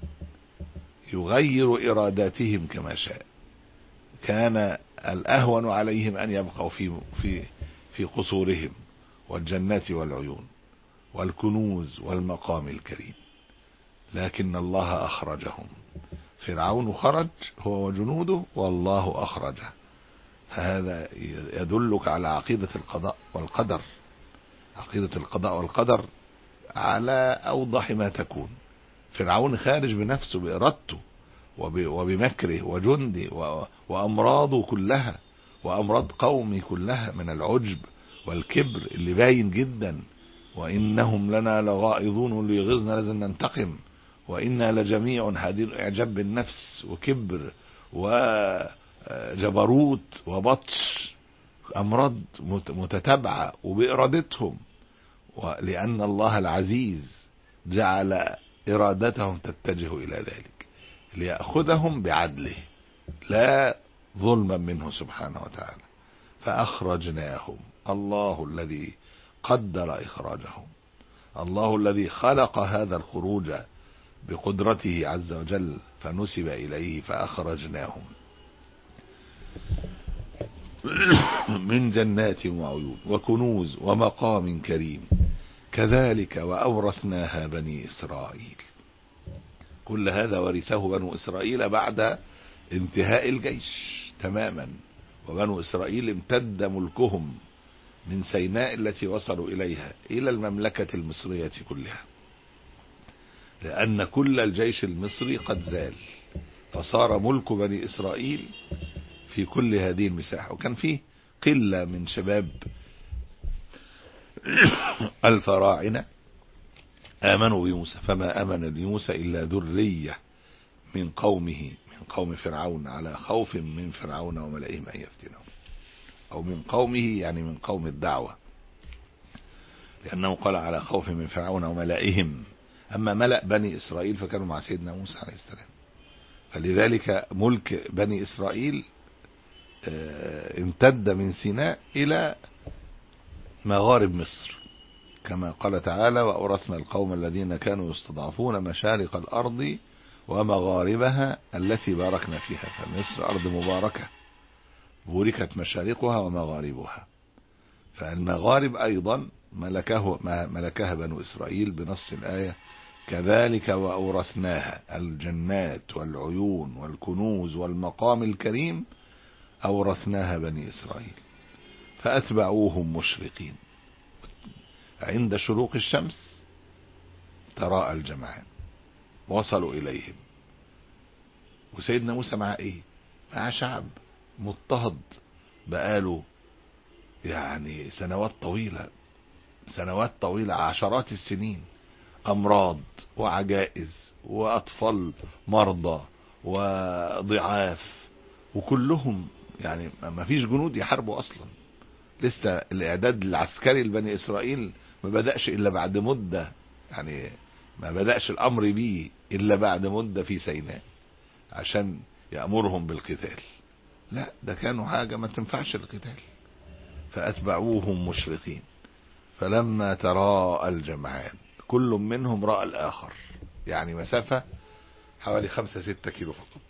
يغير اراداتهم كما شاء. كان الاهون عليهم ان يبقوا في في في قصورهم والجنات والعيون والكنوز والمقام الكريم، لكن الله اخرجهم. فرعون خرج هو وجنوده والله اخرجه. فهذا يدلك على عقيدة القضاء والقدر، عقيدة القضاء والقدر على اوضح ما تكون. فرعون خارج بنفسه بارادته وبمكره وجنده وامراضه كلها وامراض قومه كلها من العجب والكبر اللي باين جدا. وانهم لنا لغائظون، واللي يغيظنا لازم ننتقم. وإنا لجميع، هذه اعجاب بالنفس وكبر وجبروت وبطش، امراض متتابعة وبإرادتهم. ولأن الله العزيز جعل إرادتهم تتجه إلى ذلك ليأخذهم بعدله لا ظلما منه سبحانه وتعالى. فأخرجناهم، الله الذي قدر إخراجهم، الله الذي خلق هذا الخروج بقدرته عز وجل فنسب إليه. فأخرجناهم من جنات وعيون وكنوز ومقام كريم كذلك وأورثناها بني إسرائيل. كل هذا ورثه بنو إسرائيل بعد انتهاء الجيش تماما. وبنو إسرائيل امتد ملكهم من سيناء التي وصلوا إليها إلى المملكة المصرية كلها، لأن كل الجيش المصري قد زال، فصار ملك بني إسرائيل في كل هذه المساحة. وكان فيه قلة من شباب الفراعنة آمنوا بموسى، فما آمن لموسى إلا ذرية من قومه من قوم فرعون على خوف من فرعون وملئهم أن يفتنهم، أو من قومه يعني من قوم الدعوة، لأنه قال على خوف من فرعون وملئهم. أما ملأ بني إسرائيل فكانوا مع سيدنا موسى عليه السلام. فلذلك ملك بني إسرائيل امتد من سيناء إلى مغارب مصر، كما قال تعالى وأورثنا القوم الذين كانوا يستضعفون مشارق الأرض ومغاربها التي باركنا فيها. فمصر أرض مباركة بوركت مشارقها ومغاربها. فالمغارب أيضا ملكه ملكها بنو إسرائيل بنص الآية كذلك وأورثناها الجنات والعيون والكنوز والمقام الكريم أورثناها بني إسرائيل. فأتبعوهم مشرقين، عند شروق الشمس تراءى الجمعان وصلوا إليهم. وسيدنا موسى مع إيه؟ مع شعب مضطهد بقاله يعني سنوات طويلة، سنوات طويلة، عشرات السنين، أمراض وعجائز وأطفال مرضى وضعاف، وكلهم يعني ما فيش جنود يحاربوا أصلا. لسه الإعداد العسكري لبني إسرائيل ما بدأش إلا بعد مدة، يعني ما بدأش الأمر به إلا بعد مدة في سيناء عشان يأمرهم بالقتال. لا، ده كانوا حاجة ما تنفعش القتال. فأتبعوهم مشرقين فلما تراءى الجمعان كل منهم رأى الآخر، يعني مسافة حوالي خمسة ستة كيلو فقط.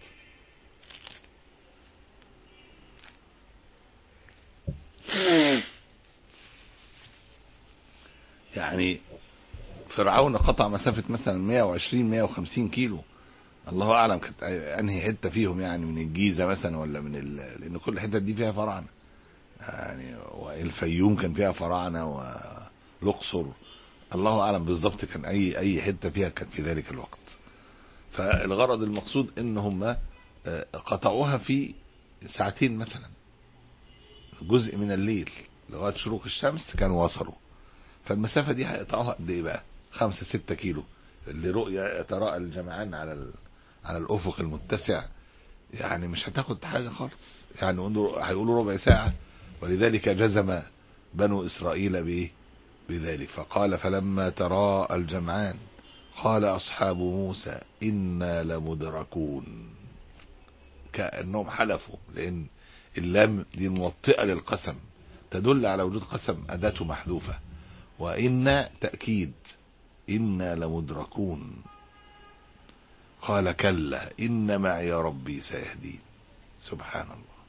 يعني فرعون قطع مسافة مثلا مئة وعشرين مئة وخمسين كيلو، الله أعلم كانت أنهي حتة فيهم، يعني من الجيزة مثلا ولا من ال... لأن كل الحتة دي فيها فراعنة، يعني والفيوم كان فيها فراعنة والأقصر، الله أعلم بالضبط كان أي أي حتة فيها كان في ذلك الوقت. فالغرض المقصود إن هم قطعوها في ساعتين مثلا، جزء من الليل لغاية شروق الشمس كانوا وصلوا. فالمسافة دي هيقطعوها قد ايه بقى؟ خمسة ستة كيلو، اللي رؤية يتراءى الجمعان على ال... على الأفق المتسع، يعني مش هتاخد حاجة خالص، يعني هيقولوا ربع ساعة. ولذلك جزم بنو إسرائيل به بذلك، فقال فلما تراءى الجمعان قال أصحاب موسى إنا لمدركون، كأنهم حلفوا، لأن اللام دي موطئة للقسم تدل على وجود قسم أداته محذوفة، وإن تأكيد، إنا لمدركون. قال كلا إن معي ربي سيهدين. سبحان الله،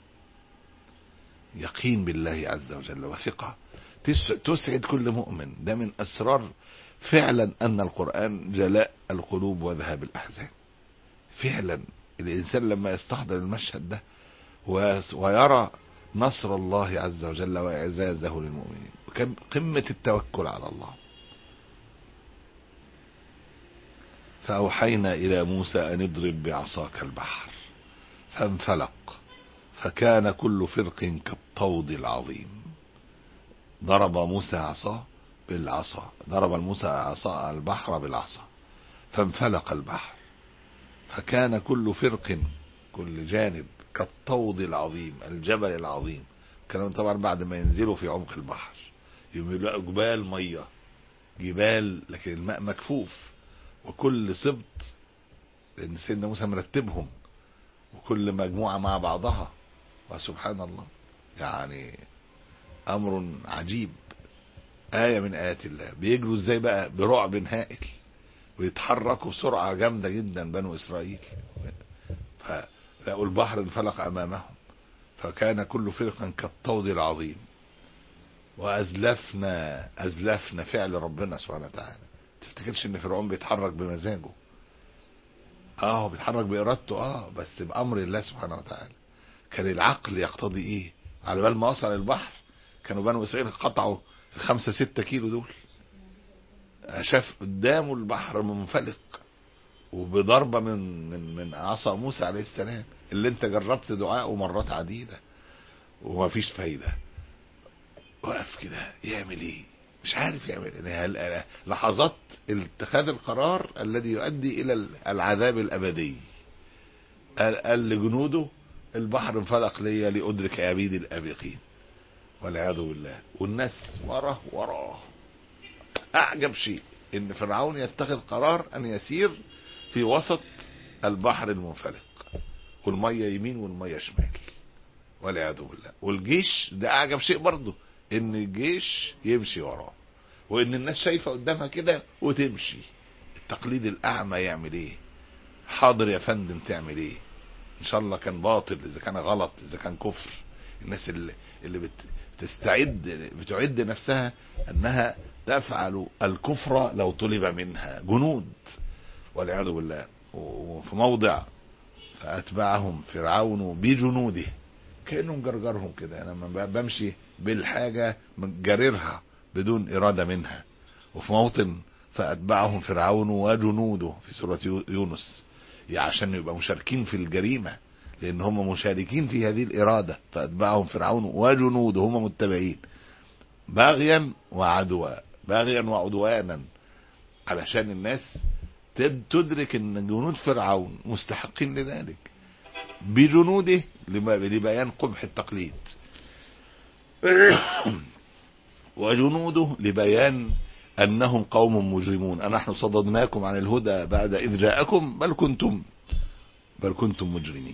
يقين بالله عز وجل وثقة تسعد كل مؤمن. ده من أسرار فعلا أن القرآن جلاء القلوب وذهاب الأحزان. فعلا الإنسان لما يستحضر المشهد ده ويرى نصر الله عز وجل وإعزازه للمؤمنين، قمة التوكل على الله. فأوحينا إلى موسى أن اضرب بعصاك البحر فانفلق فكان كل فرق كالطود العظيم. ضرب موسى عصاه بالعصا، ضرب موسى عصا البحر بالعصا فانفلق البحر فكان كل فرق، كل جانب، كالطود العظيم، الجبل العظيم. كانوا طبعا بعد ما ينزلوا في عمق البحر يملأوا جبال مية، جبال، لكن الماء مكفوف، وكل سبط، لأن سيدنا موسى مرتبهم، وكل مجموعة مع بعضها. وسبحان الله، يعني أمر عجيب، آية من آيات الله. بيجروا ازاي بقى؟ برعب هائل، ويتحركوا بسرعة جامدة جدا بنو إسرائيل. فلقوا البحر انفلق أمامهم فكان كل فرقا كالطود العظيم. وأزلفنا، أزلفنا فعل ربنا سبحانه وتعالى. تفتكرش ان فرعون بيتحرك بمزاجه، اه بيتحرك بإرادته، اه بس بأمر الله سبحانه وتعالى. كان العقل يقتضي ايه؟ على بال ما وصل البحر كانوا بنو إسرائيل قطعوا الخمسة ستة كيلو دول، شاف قدامه البحر منفلق وبضربة من من من عصا موسى عليه السلام، اللي انت جربت دعاءه مرات عديدة وما فيش فايدة. وقف كده يعمل ايه؟ مش عارف يعمل ايه. لحظات اتخاذ القرار الذي يؤدي الى العذاب الابدي. قال لجنوده البحر انفلق لي لأدرك عبيد الآبقين والعياذ بالله، والناس وراه وراه. أعجب شيء إن فرعون يتخذ قرار أن يسير في وسط البحر المنفلق، والمية يمين والمية شمال والعياذ بالله. والجيش ده أعجب شيء برضه، إن الجيش يمشي وراه، وإن الناس شايفة قدامها كده وتمشي. التقليد الأعمى يعمل إيه؟ حاضر يا فندم تعمل إيه؟ إن شاء الله كان باطل، إذا كان غلط، إذا كان كفر. الناس اللي, اللي بتستعد بتعد نفسها أنها تفعل الكفر لو طلب منها، جنود والعياذ بالله. وفي موضع فأتبعهم فرعون بجنوده كأنه مجرجرهم كده، أنا لما بمشي بالحاجة مجررها بدون إرادة منها. وفي موطن فأتبعهم فرعون وجنوده في سورة يونس، يعني عشان يبقى مشاركين في الجريمة، لأن هم مشاركين في هذه الإرادة، فأتبعهم فرعون وجنوده هم متبعين باغيا وعدوا، باغيا وعدوانا، علشان الناس تدرك ان جنود فرعون مستحقين لذلك بجنوده لبيان قبح التقليد، وجنوده لبيان أنهم قوم مجرمون. أنحن صددناكم عن الهدى بعد إذ جاءكم بل كنتم بل كنتم مجرمين.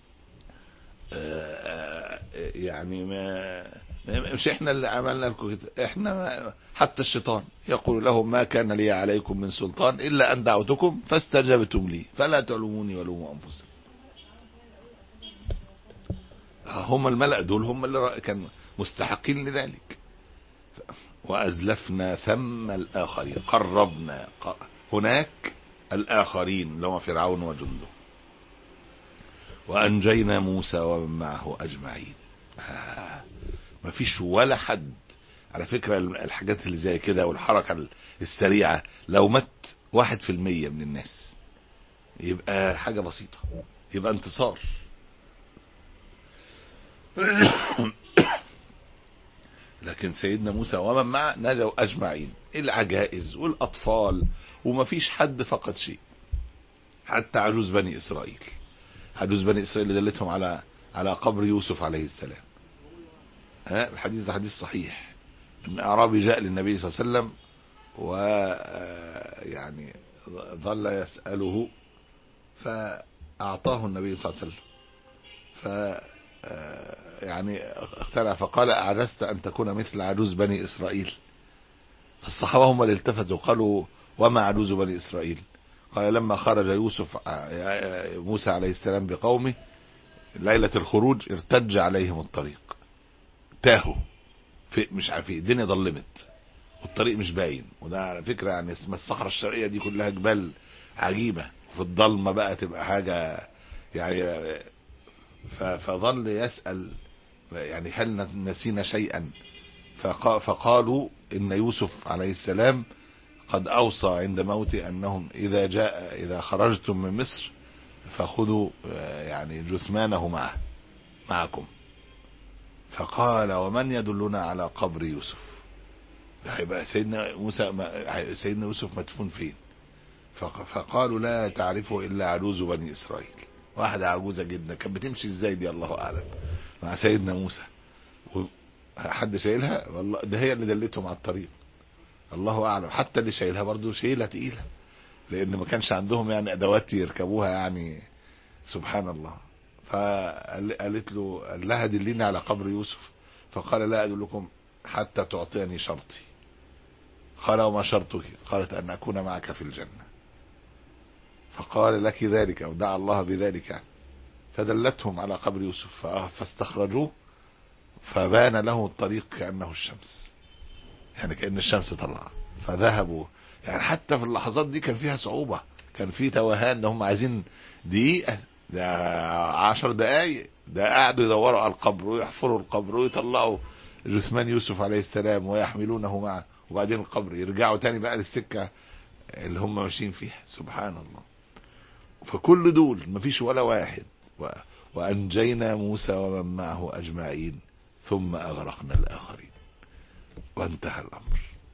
يعني ما مش احنا اللي عملنا لكم كده، احنا ما حتى الشيطان يقول لهم ما كان لي عليكم من سلطان إلا أن دعوتكم فاستجبتم لي فلا تلوموني ولوموا أنفسكم. هم الملأ دول هم اللي كانوا مستحقين لذلك. وأزلفنا ثم الآخرين، قربنا هناك الآخرين لهم فرعون وجنده، وأنجينا موسى ومن معه أجمعين. آه ما فيش ولا حد على فكرة. الحاجات اللي زي كده والحركة السريعة لو مت واحد في المية من الناس يبقى حاجة بسيطة، يبقى انتصار. لكن سيدنا موسى ومن معه نجوا أجمعين، العجائز والأطفال، وما فيش حد فقد شيء، حتى عجوز بني إسرائيل. عجوز بني إسرائيل دلتهم على على قبر يوسف عليه السلام. ها الحديث ده حديث صحيح، ان اعرابي جاء للنبي صلى الله عليه وسلم و يعني ظل يسأله فأعطاه النبي صلى الله عليه وسلم، ف يعني اختلع فقال أعجزت أن تكون مثل عجوز بني إسرائيل؟ فالصحابة هم اللي التفتوا قالوا وما عجوز بني إسرائيل؟ قال لما خرج يوسف موسى عليه السلام بقومه ليلة الخروج ارتج عليهم الطريق، تاهوا في مش عارفين، الدنيا ظلمت والطريق مش باين. وده على فكرة يعني اسمها الصحراء الشرقية دي كلها جبال عجيبة، في الضلمة بقى تبقى حاجة يعني. فظل يسأل يعني هل نسينا شيئا؟ فقالوا إن يوسف عليه السلام قد أوصى عند موته أنهم إذا جاء إذا خرجتم من مصر فخذوا يعني جثمانه معه معكم. فقال ومن يدلنا على قبر يوسف؟ هيبقى سيدنا موسى سيدنا يوسف مدفون فين؟ فقالوا لا تعرفه إلا عجوز بني إسرائيل. واحدة عجوزة جدا كانت بتمشي ازاي دي الله أعلم مع سيدنا موسى، حد شايلها؟ والله ده هي اللي دلتهم على الطريق، الله أعلم. حتى اللي شايلها برضو شايلها تقيلة، لأن ما كانش عندهم يعني أدوات يركبوها يعني، سبحان الله. فقالت له قال لها دليني على قبر يوسف، فقال لا أدلكم حتى تعطيني شرطي. قال وما شرطك؟ قالت أن أكون معك في الجنة. فقال لك ذلك أو دعا الله بذلك يعني. فدلتهم على قبر يوسف فاستخرجوه فبان له الطريق كأنه الشمس، يعني كأن الشمس طلع. فذهبوا يعني حتى في اللحظات دي كان فيها صعوبة، كان في توهان، ده هم عايزين دقيقة، ده عشر دقايق، ده قاعدوا يدوروا على القبر ويحفروا القبر ويطلعوا جثمان يوسف عليه السلام ويحملونه معه، وبعدين القبر يرجعوا تاني بقى للسكة اللي هم ماشيين فيها. سبحان الله. فكل دول مفيش ولا واحد. وأنجينا موسى ومن معه أجمعين ثم أغرقنا الآخرين وانتهى الأمر.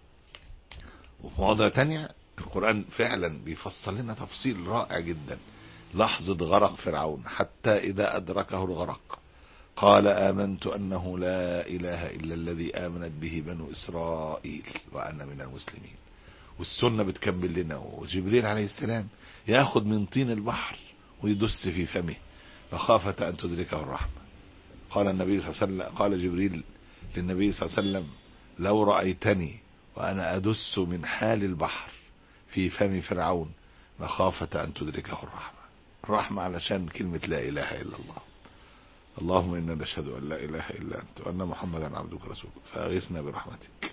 وفي مواضع تانية القرآن فعلا بيفصل لنا تفصيل رائع جدا. لحظة غرق فرعون حتى إذا أدركه الغرق قال آمنت أنه لا إله إلا الذي آمنت به بنو إسرائيل وأنا من المسلمين. والسنة بتكمل لنا وجبريل عليه السلام ياخد من طين البحر ويدس في فمه مخافة أن تدركه الرحمة. قال النبي صلى الله عليه وسلم قال جبريل للنبي صلى الله عليه وسلم لو رأيتني وأنا أدس من حال البحر في فم فرعون مخافة أن تدركه الرحمة. الرحمة علشان كلمة لا إله إلا الله. اللهم إنا نشهد أن لا إله إلا أنت وأن محمدا عبدك ورسولك فأغثنا برحمتك.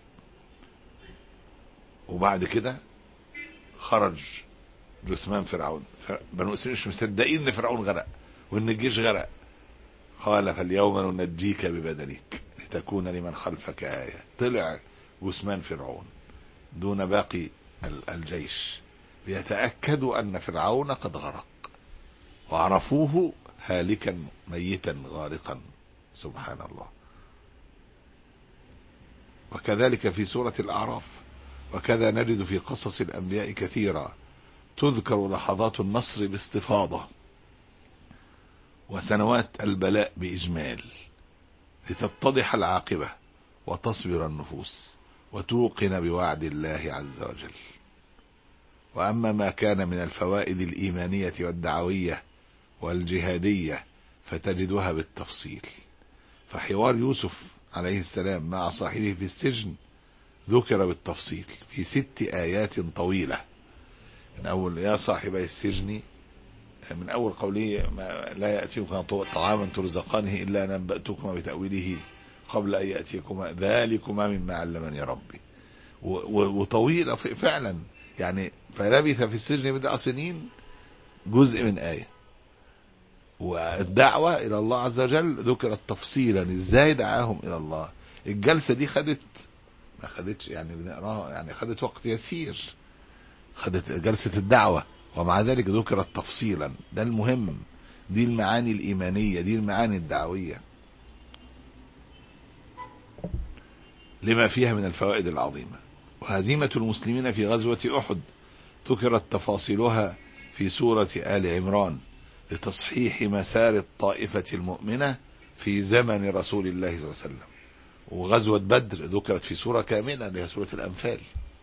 وبعد كده خرج جثمان فرعون، بنو إسرائيل مش مصدقين ان فرعون غرق وان الجيش غرق. قال فاليوم ننجيك ببدنك لتكون لمن خلفك آية. طلع جثمان فرعون دون باقي الجيش ليتأكدوا أن فرعون قد غرق، وعرفوه هالكا ميتا غارقا. سبحان الله. وكذلك في سورة الأعراف. وكذا نجد في قصص الأنبياء كثيرا تذكر لحظات النصر باستفاضة وسنوات البلاء بإجمال لتتضح العاقبة وتصبر النفوس وتوقن بوعد الله عز وجل. وأما ما كان من الفوائد الإيمانية والدعوية والجهادية فتجدها بالتفصيل. فحوار يوسف عليه السلام مع صاحبه في السجن ذكر بالتفصيل في ست آيات طويلة. من أول يا صاحبي السجن، من أول قوله لا يأتيكم طعاما ترزقانه إلا نبأتكما بتأويله قبل أن يأتيكما ذلكما مما علمني ربي. وطويلة فعلا يعني. فلبث في السجن بضع سنين جزء من آية. والدعوة إلى الله عز وجل ذكرت تفصيلا ازاي دعاهم إلى الله. الجلسة دي خدت ما خدتش يعني بنقراها يعني خدت وقت يسير، خدت جلسة الدعوة، ومع ذلك ذكرت تفصيلا. ده المهم، دي المعاني الإيمانية، دي المعاني الدعوية لما فيها من الفوائد العظيمة. وهزيمة المسلمين في غزوة أحد ذكرت تفاصيلها في سورة آل عمران لتصحيح مسار الطائفة المؤمنة في زمن رسول الله صلى الله عليه وسلم. وغزوة بدر ذكرت في سورة كاملة اللي هي سورة الأنفال.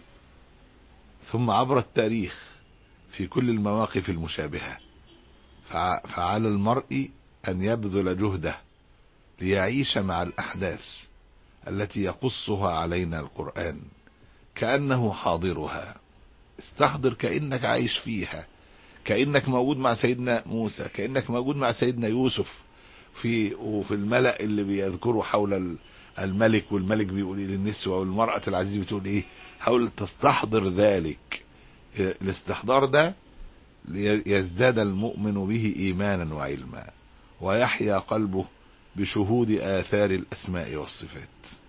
ثم عبر التاريخ في كل المواقف المشابهة فعلى المرء أن يبذل جهده ليعيش مع الأحداث التي يقصها علينا القرآن كأنه حاضرها. استحضر كأنك عايش فيها، كأنك موجود مع سيدنا موسى، كأنك موجود مع سيدنا يوسف في وفي الملأ اللي بيذكروا حول الملك، والملك بيقول ايه للنسوة، والمرأة العزيزة بتقول ايه. حاول تستحضر ذلك. الاستحضار ده يزداد المؤمن به إيمانا وعلما ويحيا قلبه بشهود آثار الأسماء والصفات،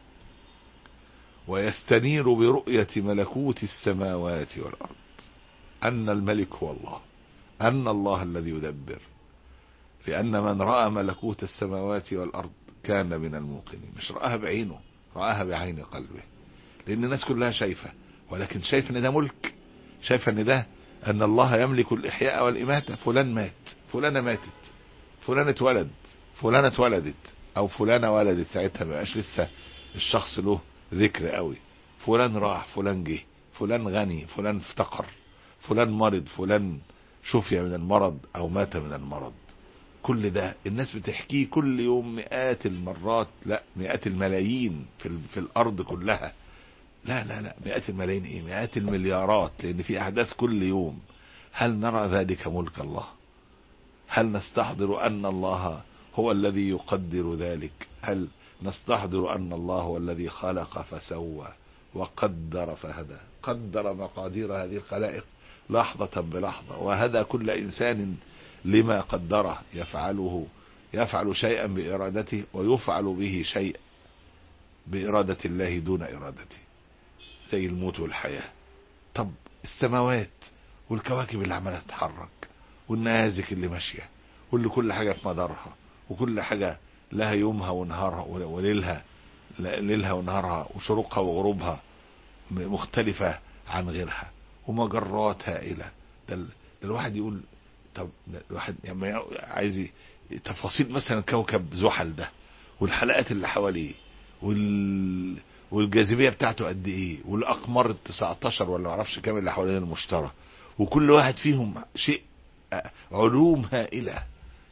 ويستنير برؤية ملكوت السماوات والأرض، أن الملك هو الله، أن الله الذي يدبر. لأن من رأى ملكوت السماوات والأرض كان من الموقنين. مش رآها بعينه، رآها بعين قلبه. لأن الناس كلها شايفة، ولكن شايف ان ده ملك، شايف ان ده ان الله يملك الإحياء والإماتة. فلان مات، فلانة ماتت، فلان اتولد، فلانة اتولدت، او فلانة ولدت. ساعتها مبقاش لسه الشخص له ذكر قوي. فلان راح، فلان جه، فلان غني، فلان افتقر، فلان مرض، فلان شفي من المرض او مات من المرض. كل ده الناس بتحكيه كل يوم مئات المرات، لا مئات الملايين في, في الارض كلها. لا لا لا مئات الملايين ايه، مئات المليارات، لان في احداث كل يوم. هل نرى ذلك ملك الله؟ هل نستحضر ان الله هو الذي يقدر ذلك؟ هل نستحضر ان الله هو الذي خلق فسوى وقدر فهدى؟ قدر مقادير هذه الخلائق لحظة بلحظة، وهدى كل انسان لما قدره. يفعله يفعل شيئا بإرادته ويفعل به شيء بإرادة الله دون إرادته، زي الموت والحياة. طب السماوات والكواكب اللي عمالة تتحرك، والنيازك اللي ماشية، واللي كل حاجة في مدارها، وكل حاجة لها يومها ونهارها وليلها، ليلها ونهارها، وشروقها وغروبها مختلفة عن غيرها، ومجرات هائلة. ده الواحد يقول طب الواحد يعني عايز تفاصيل مثلا كوكب زحل ده، والحلقات اللي حواليه، وال والجاذبيه بتاعته قد ايه، والاقمار التسعتاشر ولا معرفش كام اللي حوالين المشتري، وكل واحد فيهم شيء علوم هائله.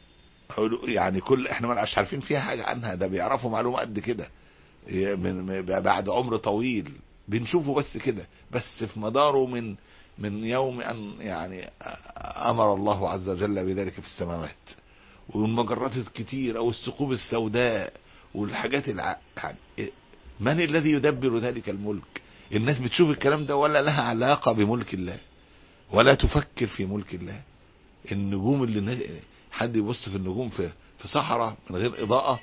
يعني كل احنا ما مش عارفين فيها حاجه عنها، ده بيعرفوا معلومه قد كده من بعد عمر طويل بنشوفه بس كده، بس في مداره من من يوم أن يعني أمر الله عز وجل بذلك في السماوات، والمجرات الكتير أو الثقوب السوداء والحاجات الع... يعني من الذي يدبر ذلك الملك؟ الناس بتشوف الكلام ده ولا لها علاقة بملك الله، ولا تفكر في ملك الله. النجوم اللي حد يبص في النجوم في في صحراء من غير إضاءة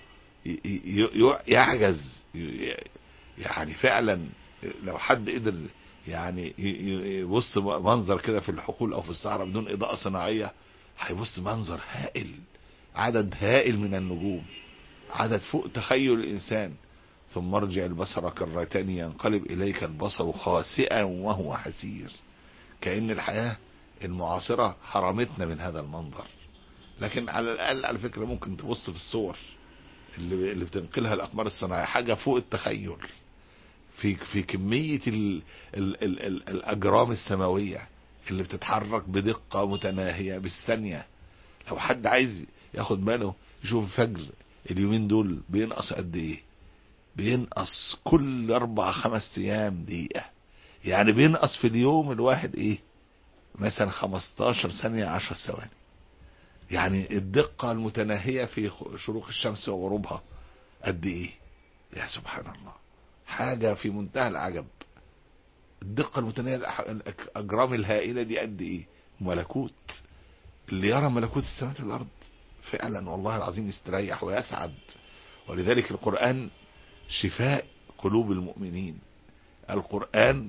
يعجز. يعني فعلا لو حد قدر يعني يبص منظر كده في الحقول او في الصحراء بدون اضاءة صناعية، هيبص منظر هائل عدد هائل من النجوم، عدد فوق تخيل الإنسان. ثم ارجع البصر كرتين ينقلب إليك البصر خاسئا وهو حسير. كأن الحياة المعاصرة حرمتنا من هذا المنظر. لكن على الأقل على فكرة ممكن تبص في الصور اللي, اللي بتنقلها الأقمار الصناعية حاجة فوق التخيل في في كمية ال ال ال ال الأجرام السماوية اللي بتتحرك بدقة متناهية بالثانية. لو حد عايز ياخد باله يشوف الفجر اليومين دول بينقص قد ايه، بينقص كل اربع خمس ايام دقيقة. يعني بينقص في اليوم الواحد ايه مثلا خمستاشر ثانية عشر ثواني. يعني الدقة المتناهية في شروق الشمس وغروبها قد ايه. يا سبحان الله، حاجة في منتهى العجب. الدقة المتناهية الأجرام الهائلة دي قد ايه. ملكوت. اللي يرى ملكوت السماوات والأرض فعلا والله العظيم يستريح ويسعد. ولذلك القرآن شفاء قلوب المؤمنين. القرآن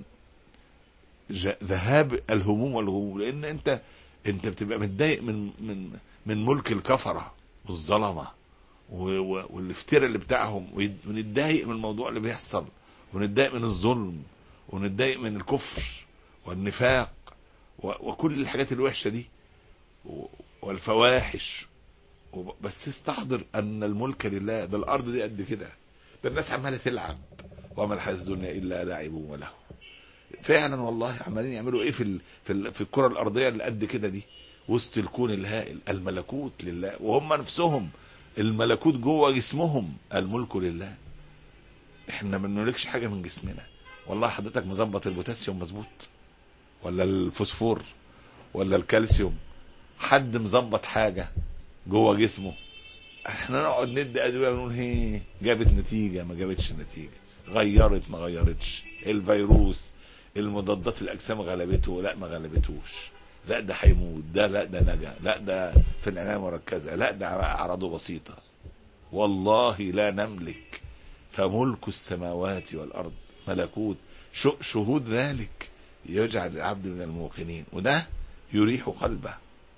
ذهاب الهموم والغموم. لأن انت انت بتبقى متضايق من من من ملك الكفرة والظلمة والافتراء اللي بتاعهم، ونتضايق من الموضوع اللي بيحصل، ونتضايق من الظلم، ونتضايق من الكفر والنفاق وكل الحاجات الوحشة دي والفواحش. بس استحضر ان الملك لله. ده الارض دي قد كده، ده الناس عماله تلعب، وما الحياة الدنيا الا لعب وله. فعلا والله عمالين يعملوا ايه في ال... في, ال... في الكرة الارضية اللي قد كده دي وسط الكون الهائل. الملكوت لله، وهم نفسهم الملكوت جوه جسمهم. الملك لله. احنا ما بنملكش حاجة من جسمنا. والله حضرتك مظبط البوتاسيوم مظبوط ولا الفوسفور ولا الكالسيوم؟ حد مظبط حاجة جوه جسمه؟ احنا نقعد ندي ادويه ونقول هي جابت نتيجه ما جابتش نتيجه، غيرت ما غيرتش، الفيروس المضادات الاجسام غلبته لا ما غلبتوش، لا ده هيموت، ده لا ده نجا، لا ده في العنايه المركزه، لا ده اعراضه بسيطه. والله لا نملك. فملك السماوات والارض ملكوت. شهود ذلك يجعل العبد من الموقنين، وده يريح قلبه،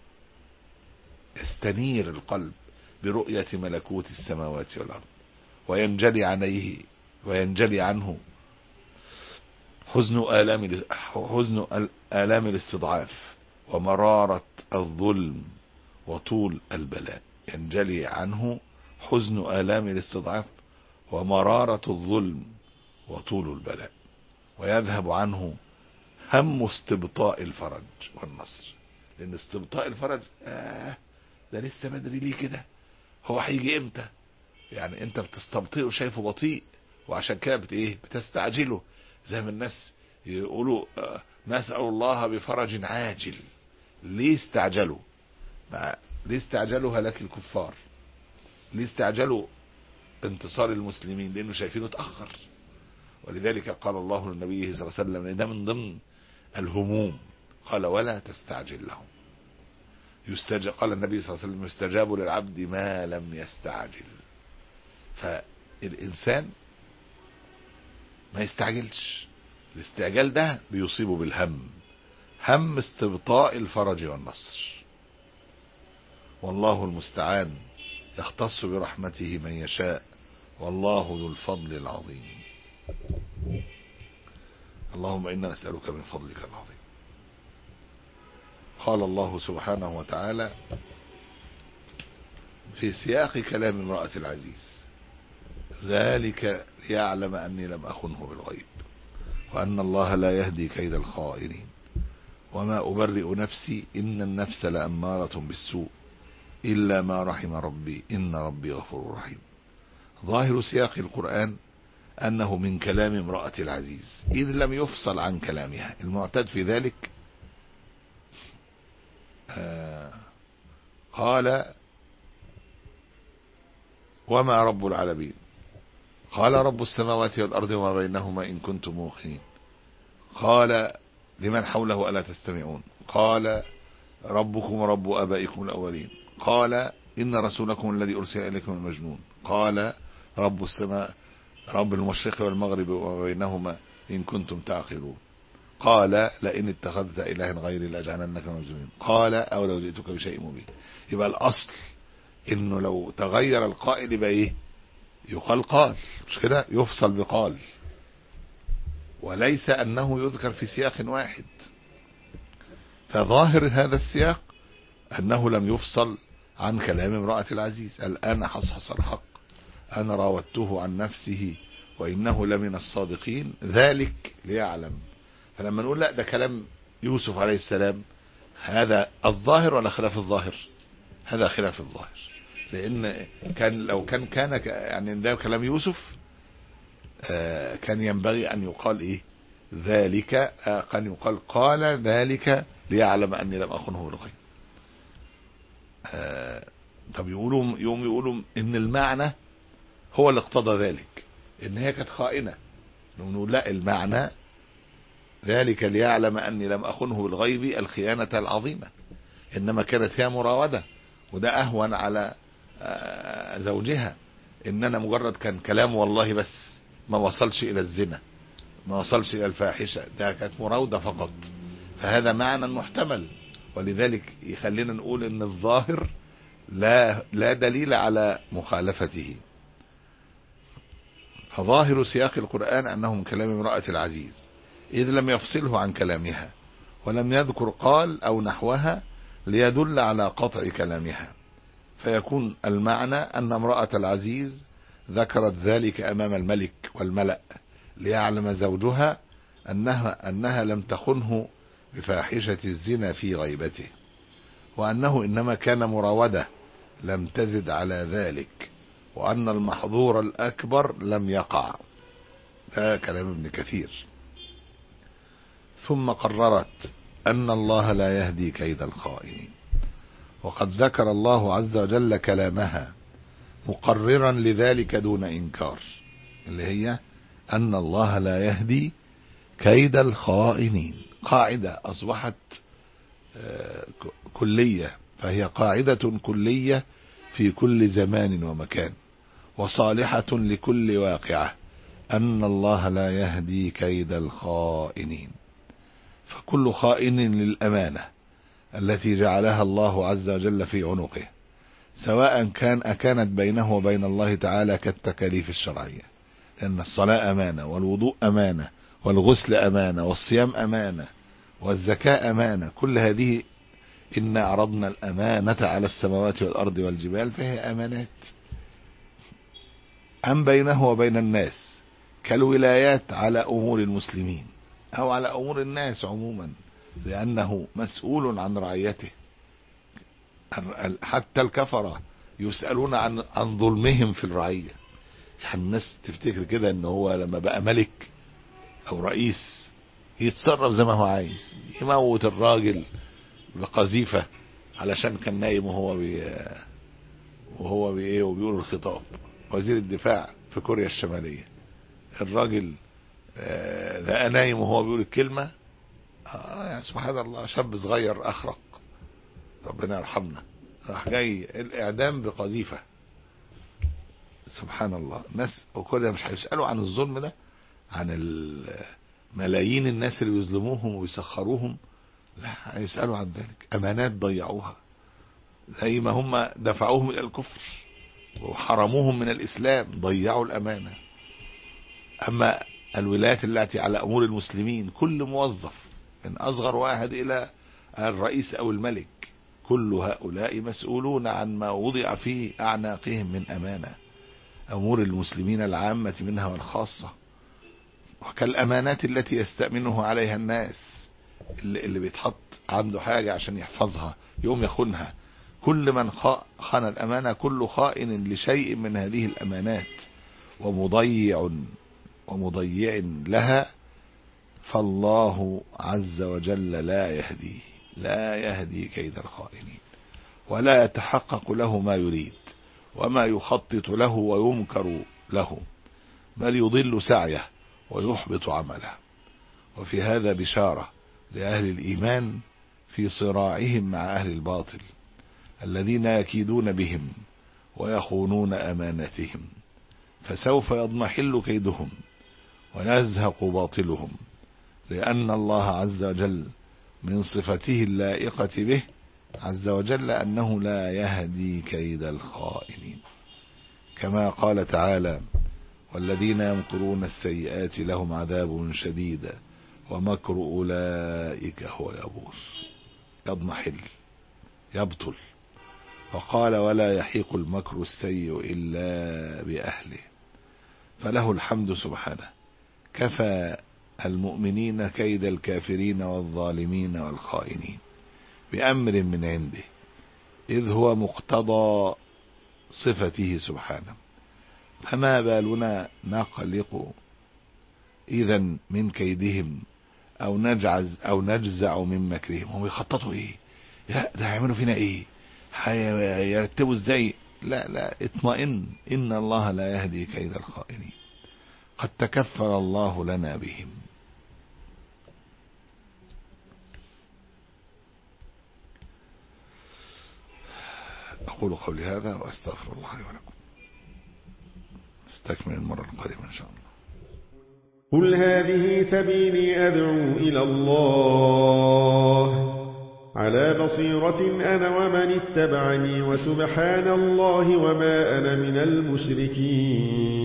يستنير القلب برؤية ملكوت السماوات والأرض، وينجلي عليه وينجلي عنه حزن آلام حزن آلام الاستضعاف ومرارة الظلم وطول البلاء. ينجلي عنه حزن آلام الاستضعاف ومرارة الظلم وطول البلاء، ويذهب عنه هم استبطاء الفرج والنصر. لأن استبطاء الفرج آه ده لسه بدري ليه كده، هو هيجي امتى؟ يعني انت بتستبطئه شايفه بطيء، وعشان كده بت ايه بتستعجله. زي ما الناس يقولوا آه نسأل الله بفرج عاجل. ليه استعجلوا؟ ليه استعجلوا هلاك الكفار؟ ليه استعجلوا انتصار المسلمين؟ لانه شايفينه اتأخر. ولذلك قال الله للنبي صلى الله عليه وسلم ان ده من ضمن الهموم، قال ولا تستعجل لهم. يستجاب، قال النبي صلى الله عليه وسلم يستجاب للعبد ما لم يستعجل. فالإنسان ما يستعجلش. الاستعجال ده بيصيبه بالهم، هم استبطاء الفرج والنصر. والله المستعان، يختص برحمته من يشاء، والله ذو الفضل العظيم. اللهم إنا نسألك من فضلك العظيم. قال الله سبحانه وتعالى في سياق كلام امرأة العزيز: ذلك ليعلم أني لم أخنه بالغيب وأن الله لا يهدي كيد الخائنين وما أبرئ نفسي إن النفس لأمارة بالسوء إلا ما رحم ربي إن ربي غفور رحيم. ظاهر سياق القرآن أنه من كلام امرأة العزيز إذ لم يفصل عن كلامها. المعتاد في ذلك آه قال وما رب العالمين؟ قال رب السماوات والأرض وما بينهما إن كنتم موقنين. قال لمن حوله ألا تستمعون؟ قال ربكم ورب آبائكم الأولين. قال إن رسولكم الذي أرسل إليكم المجنون. قال رب السماء رب المشرق والمغرب وما بينهما إن كنتم تعقلون. قال لئن اتخذت إلها غيري لأجعلنك من المسجونين. قال أو لو جئتك بشيء مبين. يبقى الأصل انه لو تغير القائل يبقى ايه؟ يقال قال، مش كده؟ يفصل بقال، وليس انه يذكر في سياق واحد. فظاهر هذا السياق انه لم يفصل عن كلام امرأة العزيز. الآن حصحص الحق، انا راودته عن نفسه وانه لمن الصادقين، ذلك ليعلم. فلما نقول لا ده كلام يوسف عليه السلام، هذا الظاهر ولا خلاف الظاهر؟ هذا خلاف الظاهر، لان كان لو كان كان يعني ده كلام يوسف آه كان ينبغي ان يقال ايه؟ ذلك، آه كان يقال قال ذلك ليعلم اني لم اخنه بالغيب. آه طب يقولوا يوم يقولوا ان المعنى هو اللي اقتضى ذلك، ان هي كانت خائنة. نقول لا، المعنى ذلك ليعلم اني لم اخنه بالغيب الخيانة العظيمة، انما كانت هي مراودة، وده اهون على زوجها. ان انا مجرد كان كلام والله بس ما وصلش الى الزنا، ما وصلش الى الفاحشة، ده كانت مراودة فقط. فهذا معنى محتمل، ولذلك يخلينا نقول ان الظاهر لا لا دليل على مخالفته. فظاهر سياق القرآن انه من كلام امرأة العزيز، إذ لم يفصله عن كلامها ولم يذكر قال أو نحوها ليدل على قطع كلامها، فيكون المعنى أن امرأة العزيز ذكرت ذلك أمام الملك والملأ ليعلم زوجها أنها, أنها لم تخنه بفاحشة الزنا في غيبته، وأنه إنما كان مراودة لم تزد على ذلك، وأن المحظور الأكبر لم يقع. ده كلام ابن كثير. ثم قررت أن الله لا يهدي كيد الخائنين، وقد ذكر الله عز وجل كلامها مقررا لذلك دون إنكار، اللي هي أن الله لا يهدي كيد الخائنين. قاعدة أصبحت كلية، فهي قاعدة كلية في كل زمان ومكان، وصالحة لكل واقعة، أن الله لا يهدي كيد الخائنين. فكل خائن للأمانة التي جعلها الله عز وجل في عنقه، سواء كان أكانت بينه وبين الله تعالى كالتكاليف الشرعية، لأن الصلاة أمانة، والوضوء أمانة، والغسل أمانة، والصيام أمانة، والزكاة أمانة. كل هذه إن عرضنا الأمانة على السماوات والأرض والجبال فهي أمانات. أم بينه وبين الناس كالولايات على أمور المسلمين أو على أمور الناس عموما، لأنه مسؤول عن رعيته. حتى الكفرة يسألون عن عن ظلمهم في الرعية. الناس تفتكر كده ان هو لما بقى ملك او رئيس يتصرف زي ما هو عايز، يموت الراجل بقذيفة علشان كان نايم وهو بي وهو بي وبيقول الخطاب. وزير الدفاع في كوريا الشمالية، الراجل لقى نايم وهو بيقول الكلمة، آه يعني سبحان الله، شاب صغير أخرق، ربنا يرحمنا، راح جاي الإعدام بقذيفة. سبحان الله. ناس وكل مش هيسألوا عن الظلم ده، عن ملايين الناس اللي بيظلموهم ويسخروهم، لا هيسألوا عن ذلك. أمانات ضيعوها، زي ما هم دفعوهم إلى الكفر وحرموهم من الإسلام، ضيعوا الأمانة. أما الولايات التي على أمور المسلمين، كل موظف من أصغر واحد إلى الرئيس أو الملك، كل هؤلاء مسؤولون عن ما وضع في أعناقهم من أمانة، أمور المسلمين العامة منها والخاصة، وكالأمانات التي يستأمنه عليها الناس، اللي, اللي بيتحط عنده حاجة عشان يحفظها يوم يخونها. كل من خان الأمانة كل خائن لشيء من هذه الأمانات ومضيع ومضيع لها، فالله عز وجل لا يهديه، لا يهدي كيد الخائنين، ولا يتحقق له ما يريد وما يخطط له ويمكر له، بل يضل سعيه ويحبط عمله. وفي هذا بشارة لأهل الإيمان في صراعهم مع أهل الباطل الذين يكيدون بهم ويخونون أماناتهم، فسوف يضمحل كيدهم ويزهق باطلهم، لأن الله عز وجل من صفته اللائقة به عز وجل أنه لا يهدي كيد الخائنين، كما قال تعالى: والذين يمكرون السيئات لهم عذاب شديد ومكر أولئك هو يبوس، يضمحل يبطل. وقال: ولا يحيق المكر السيء إلا بأهله. فله الحمد سبحانه، كفى المؤمنين كيد الكافرين والظالمين والخائنين بأمر من عنده، إذ هو مقتضى صفته سبحانه. فما بالنا نقلق إذن من كيدهم أو نجعز أو نجزع من مكرهم. هم يخططوا إيه؟ لا ده هيعملوا فينا إيه؟ هيرتبوا إزاي؟ لا لا، اطمئن، إن الله لا يهدي كيد الخائنين، قد تكفل الله لنا بهم. أقول قولي هذا وأستغفر الله لي ولكم. استكمل المرة القادمة إن شاء الله. قل هذه سبيلي أدعو إلى الله على بصيرة أنا ومن اتبعني، وسبحان الله وما أنا من المشركين.